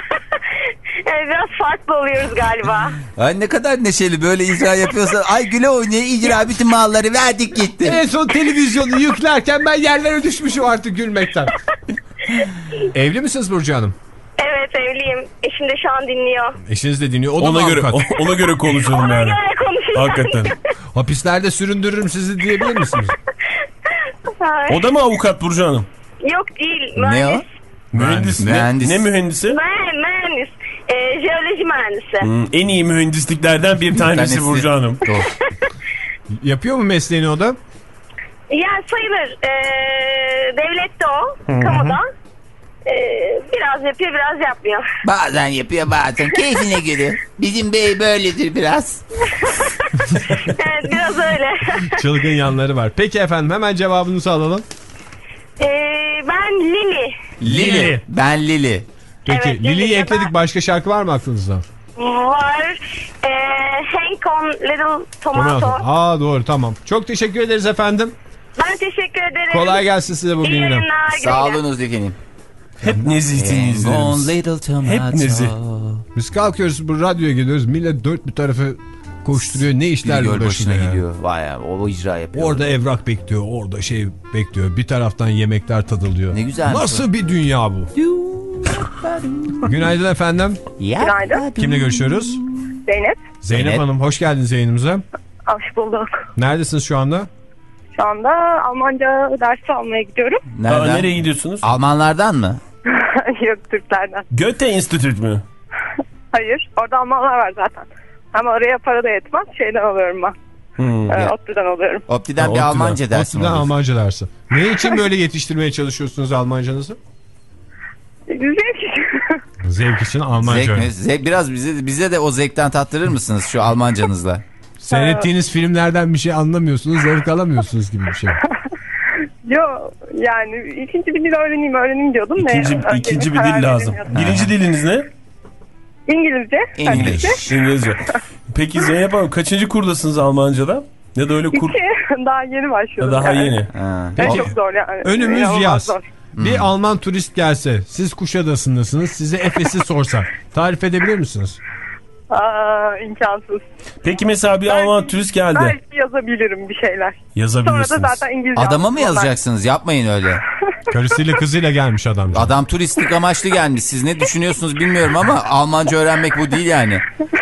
Evet, biraz farklı oluyoruz galiba. Ay ne kadar neşeli böyle icra yapıyorsa. Ay güle oynaya icra bütün malları verdik gitti. En son televizyonu yüklerken ben yerlere düşmüşüm artık gülmekten. Evli misiniz Burcu Hanım? Evet evliyim. Eşim de şu an dinliyor. Eşiniz de dinliyor. O da Ona mı göre avukat? ona göre konuşalım Ona yani. göre konuşacağım. Hakikaten. Hapislerde süründürürüm sizi diyebilir misiniz? Ay. O da mı avukat Burcu Hanım? Yok değil. Ne o? Mühendis. Mühendis mi? Mühendis. Ne mühendisi? Mühendis. mühendis. Ee, jeoloji mühendisi. Hmm, en iyi mühendisliklerden bir tanesi, tanesi. Burcu Hanım. Doğru. Yapıyor mu mesleğini o da? Yani sayılır. Ee, devlette o. Kamuda. Ee, biraz yapıyor biraz yapmıyor. Bazen yapıyor bazen. Keyfine göre. Bizim bey böyledir biraz. Evet biraz öyle. Çılgın yanları var. Peki efendim hemen cevabınızı alalım. Ee, ben Lili Lili. Ben Lili. Peki Evet, Lili'yi Lili ya ekledik. da- Başka şarkı var mı aklınızda? Var. Ee, Hank on Little Tomato. Aa doğru, tamam. Çok teşekkür ederiz efendim. Ben teşekkür ederim. Kolay gelsin size bugün İyi yine. yayınlar. Sağ olunuz efendim. Hep nezih dinleyicilerimiz. Hep nezih. Biz kalkıyoruz, bu radyoya gidiyoruz. Millet dört bir tarafı koşturuyor. Ne işler Göl başına başına ya. gidiyor. Vay ya, o, o icra yapıyor. Orada evrak bekliyor, orada şey bekliyor. Bir taraftan yemekler tadılıyor. Ne güzel. Nasıl bir dünya bu? Günaydın efendim. Günaydın. Kimle görüşüyoruz? Zeynep. Zeynep Zeynep. Hanım, hoş geldiniz yayınımıza. Hoş bulduk. Neredesiniz şu anda? Şu anda Almanca dersi almaya gidiyorum. Aa, Nereden? nereye gidiyorsunuz? Almanlardan mı? Yok, Türklerden. Goethe Institut mü? Hayır. Orada Almanlar var zaten. Ama oraya para da yetmez. Şeyden alıyorum ben. Hmm. Ee, ODTÜ'den alıyorum. Opti'den Ha, bir Opti'den. Almanca dersi mi Otudan alıyorsun? Almanca dersi. Ne için böyle yetiştirmeye çalışıyorsunuz Almancanızı? Zevk. Zevk için Almanca. Zevk mi? Zevk, biraz bize, bize de o zevkten tattırır mısınız şu Almancanızla? Seyrettiğiniz filmlerden bir şey anlamıyorsunuz, zevk alamıyorsunuz gibi bir şey. Yok yani ikinci bir dil öğreneyim öğreneyim diyordum. İkinci, Ne, ikinci bir karar dil lazım. veremiyordum. Birinci diliniz ne? İngilizce. İngiliz. İngilizce. Peki Zeynep Hanım kaçıncı kurdasınız Almanca'da? Ya da öyle kur... İki. Daha yeni başladım. Daha yani. yeni. Ha. Evet, Peki, çok zor yani. önümüz İnanılmaz yaz. zor. Bir Alman turist gelse, siz Kuşadası'ndasınız, size Efes'i sorsa, tarif edebilir misiniz? Aa, imkansız. Peki mesela bir Belki- Alman turist geldi. Belki yazabilirim bir şeyler. Sonra Yazabilirsiniz. da zaten İngilizce. Adama mı anlatıyorlar. yazacaksınız? Yapmayın öyle. Karısıyla kızıyla gelmiş adam. Adam turistik amaçlı gelmiş. Siz ne düşünüyorsunuz bilmiyorum ama Almanca öğrenmek bu değil yani.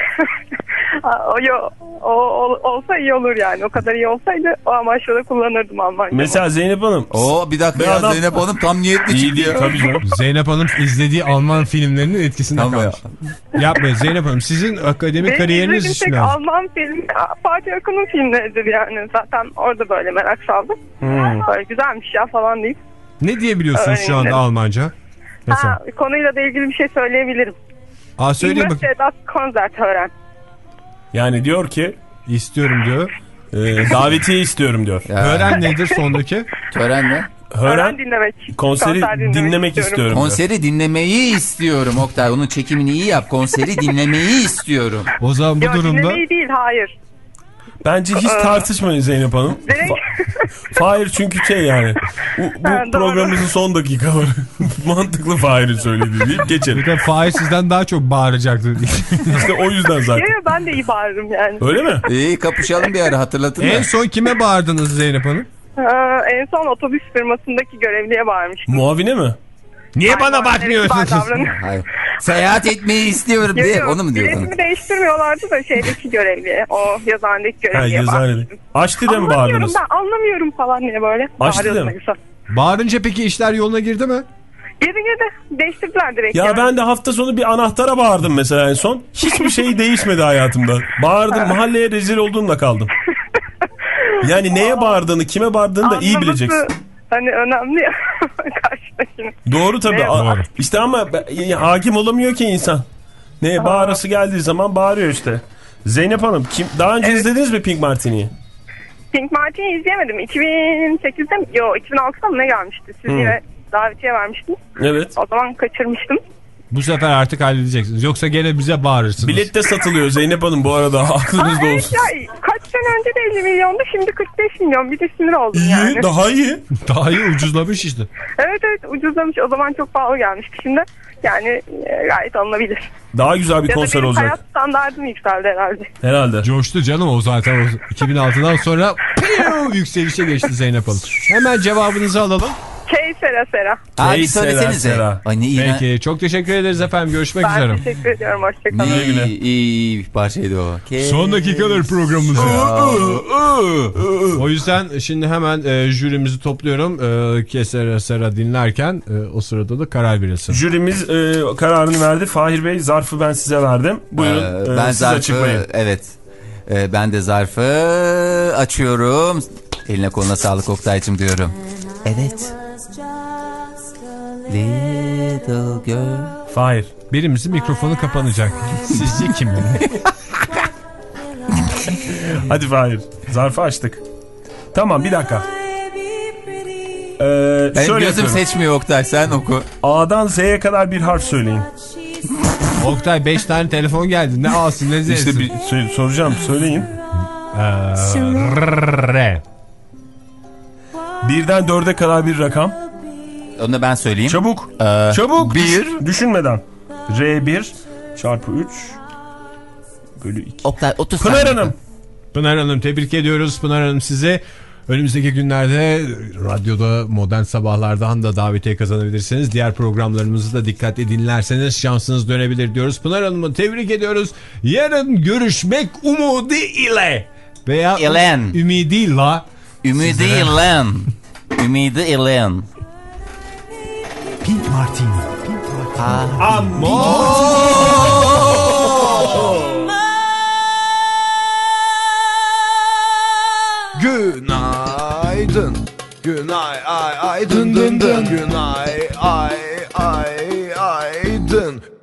Aa, o, yo- o, o- olsa iyi olur yani. O kadar iyi olsaydı o amaçla da kullanırdım Almanca. Mesela Zeynep Hanım. Oo bir dakika Bir ya adam- Zeynep Hanım tam niyetli İyi çıktı değil ya. tabii canım. Zeynep Hanım izlediği Alman filmlerinin etkisinde Tamam ya. kalmış. Yapmayın Zeynep Hanım, sizin akademik Benim kariyeriniz izlediğim için tek lazım. Alman filmi Fatih Akın'ın filmleridir yani. Zaten orada böyle merak saldım. Hmm. Böyle güzelmiş ya falan deyip. Ne diyebiliyorsunuz şu anda Öğrendim. Almanca? Mesela. Ha, konuyla da ilgili bir şey söyleyebilirim. Aa, söyleyin bakayım. Üniversitede konser öğren. Yani diyor ki İstiyorum diyor. e, davetiye istiyorum diyor. Ya, Öğren nedir sondaki? tören ne? Öğren Öğren dinlemek. konseri Konser dinlemek istiyorum. diyor. Konseri dinlemeyi istiyorum Oktay. Onun çekimini iyi yap. Konseri dinlemeyi istiyorum. O zaman bu Yok durumda dinlemeyi değil hayır. Bence hiç tartışmayın Zeynep Hanım. Direkt Fahir çünkü şey yani. Bu, bu Ha, doğru. programımızın son dakikaları. Mantıklı Fahir'in söylediği deyip bir geçelim. de Fahir sizden daha çok bağıracaktır. İşte o yüzden zaten. Yok, ben de iyi bağırırım yani. Öyle mi? İyi kapışalım bir ara hatırlatın En da. son kime bağırdınız Zeynep Hanım? Ha, en son otobüs firmasındaki görevliye bağırmıştım. Muavine mi? Niye bana Ay, bakmıyorsunuz? kibar davranıyor. Hayır. Seyahat etmeyi istiyorum Yok, diye yok, onu mu diyordun? biletimi değiştirmiyorlardı da şeydeki görevliye. O yazıhanedeki Ha, görevliye yazıhanede. bağırmıştım. Açti'de mi Anlamıyorum bağırdınız? ben anlamıyorum falan diye böyle. Açtı bağırıyordum değil mi? en son. Bağırınca peki işler yoluna girdi mi? Geri geri değiştirdiler direkt. Ya yani. ben de hafta sonu bir anahtara bağırdım mesela en son. Hiçbir şey değişmedi hayatımda. Bağırdım, mahalleye rezil olduğumla kaldım. Yani neye bağırdığını, kime bağırdığını da iyi Anlaması bileceksin. Hani önemli ya karşıdakinin. Doğru tabii. Ne? A- İşte ama be- ya, hakim olamıyor ki insan. Neye bağırası geldiği zaman bağırıyor işte. Zeynep Hanım, kim daha önce izlediniz mi Pink Martini'yi? Pink Martini'yi izleyemedim. iki bin sekizde mi? Yok iki bin altıda mı ne gelmişti? Siz Hmm. yine davetiye vermiştiniz. Evet. O zaman kaçırmıştım. Bu sefer artık halledeceksiniz. Yoksa gene bize bağırırsınız. Bilet de satılıyor Zeynep Hanım bu arada. Aklınızda Aa, olsun. evet ya, kaç sene önce de elli milyondu şimdi kırk beş milyon. Bir de sinir oldum İyi, yani. daha iyi. Daha iyi ucuzlamış işte. Evet evet ucuzlamış. O zaman çok pahalı gelmişti şimdi. Yani e, gayet alınabilir. Daha güzel bir Ya da konser benim olacak. hayat standardım yükseldi herhalde. Herhalde. Coştu canım o zaten. O iki bin altıdan sonra piu, yükselişe geçti Zeynep Hanım. Hemen cevabınızı alalım. Key sera sera. Abi Hey, söylesenize. Sera, Sera. Ay ne iyi. Peki çok teşekkür ederiz efendim. Görüşmek Ben üzere. teşekkür ediyorum. Hoşçakalın. Güle güle. İyi, iyi bir parçaydı o. Son dakikalar programımız. O yüzden şimdi hemen e, jürimizi topluyorum. E, Kesera Sera dinlerken e, o sırada da karar verilsin. Jürimiz e, kararını verdi. Fahir Bey zarfı ben size verdim. Buyurun Ee, e, ben siz zarfı açıklayın. evet. Ee, ben de zarfı açıyorum. Eline koluna sağlık Oktay'cığım diyorum. Evet. Little girl. Fahir. Birimizin mikrofonu kapanacak. Sizce kimin? Hadi Fahir. Zarfı açtık. Tamam bir dakika. Ee, Benim şöyle gözüm yapıyorum. seçmiyor Oktay, sen oku. A'dan Z'ye kadar bir harf söyleyin. Oktay beş tane telefon geldi. Ne A'sın ne Z'sin? İşte bir sö- soracağım, söyleyin. Ee, R. Birden dörde kadar bir rakam. Onu da ben söyleyeyim. Çabuk. Ee, Çabuk. Bir. Düşünmeden. R bir çarpı üç bölü iki. Oktay otuz Pınar saniye. Hanım. Pınar Hanım, tebrik ediyoruz. Pınar Hanım, size önümüzdeki günlerde radyoda Modern Sabahlar'dan da davetiye kazanabilirsiniz. Diğer programlarımızı da dikkatli dinlerseniz şansınız dönebilir diyoruz. Pınar Hanım'ı tebrik ediyoruz. Yarın görüşmek umudu ile veya İlen. ümidiyle. Ümidi Sizlere... ilen. Ümidi ilen. Pink Martini. Günaydın. Günay ay ay dın dın dın. Günay ay ay ay dın.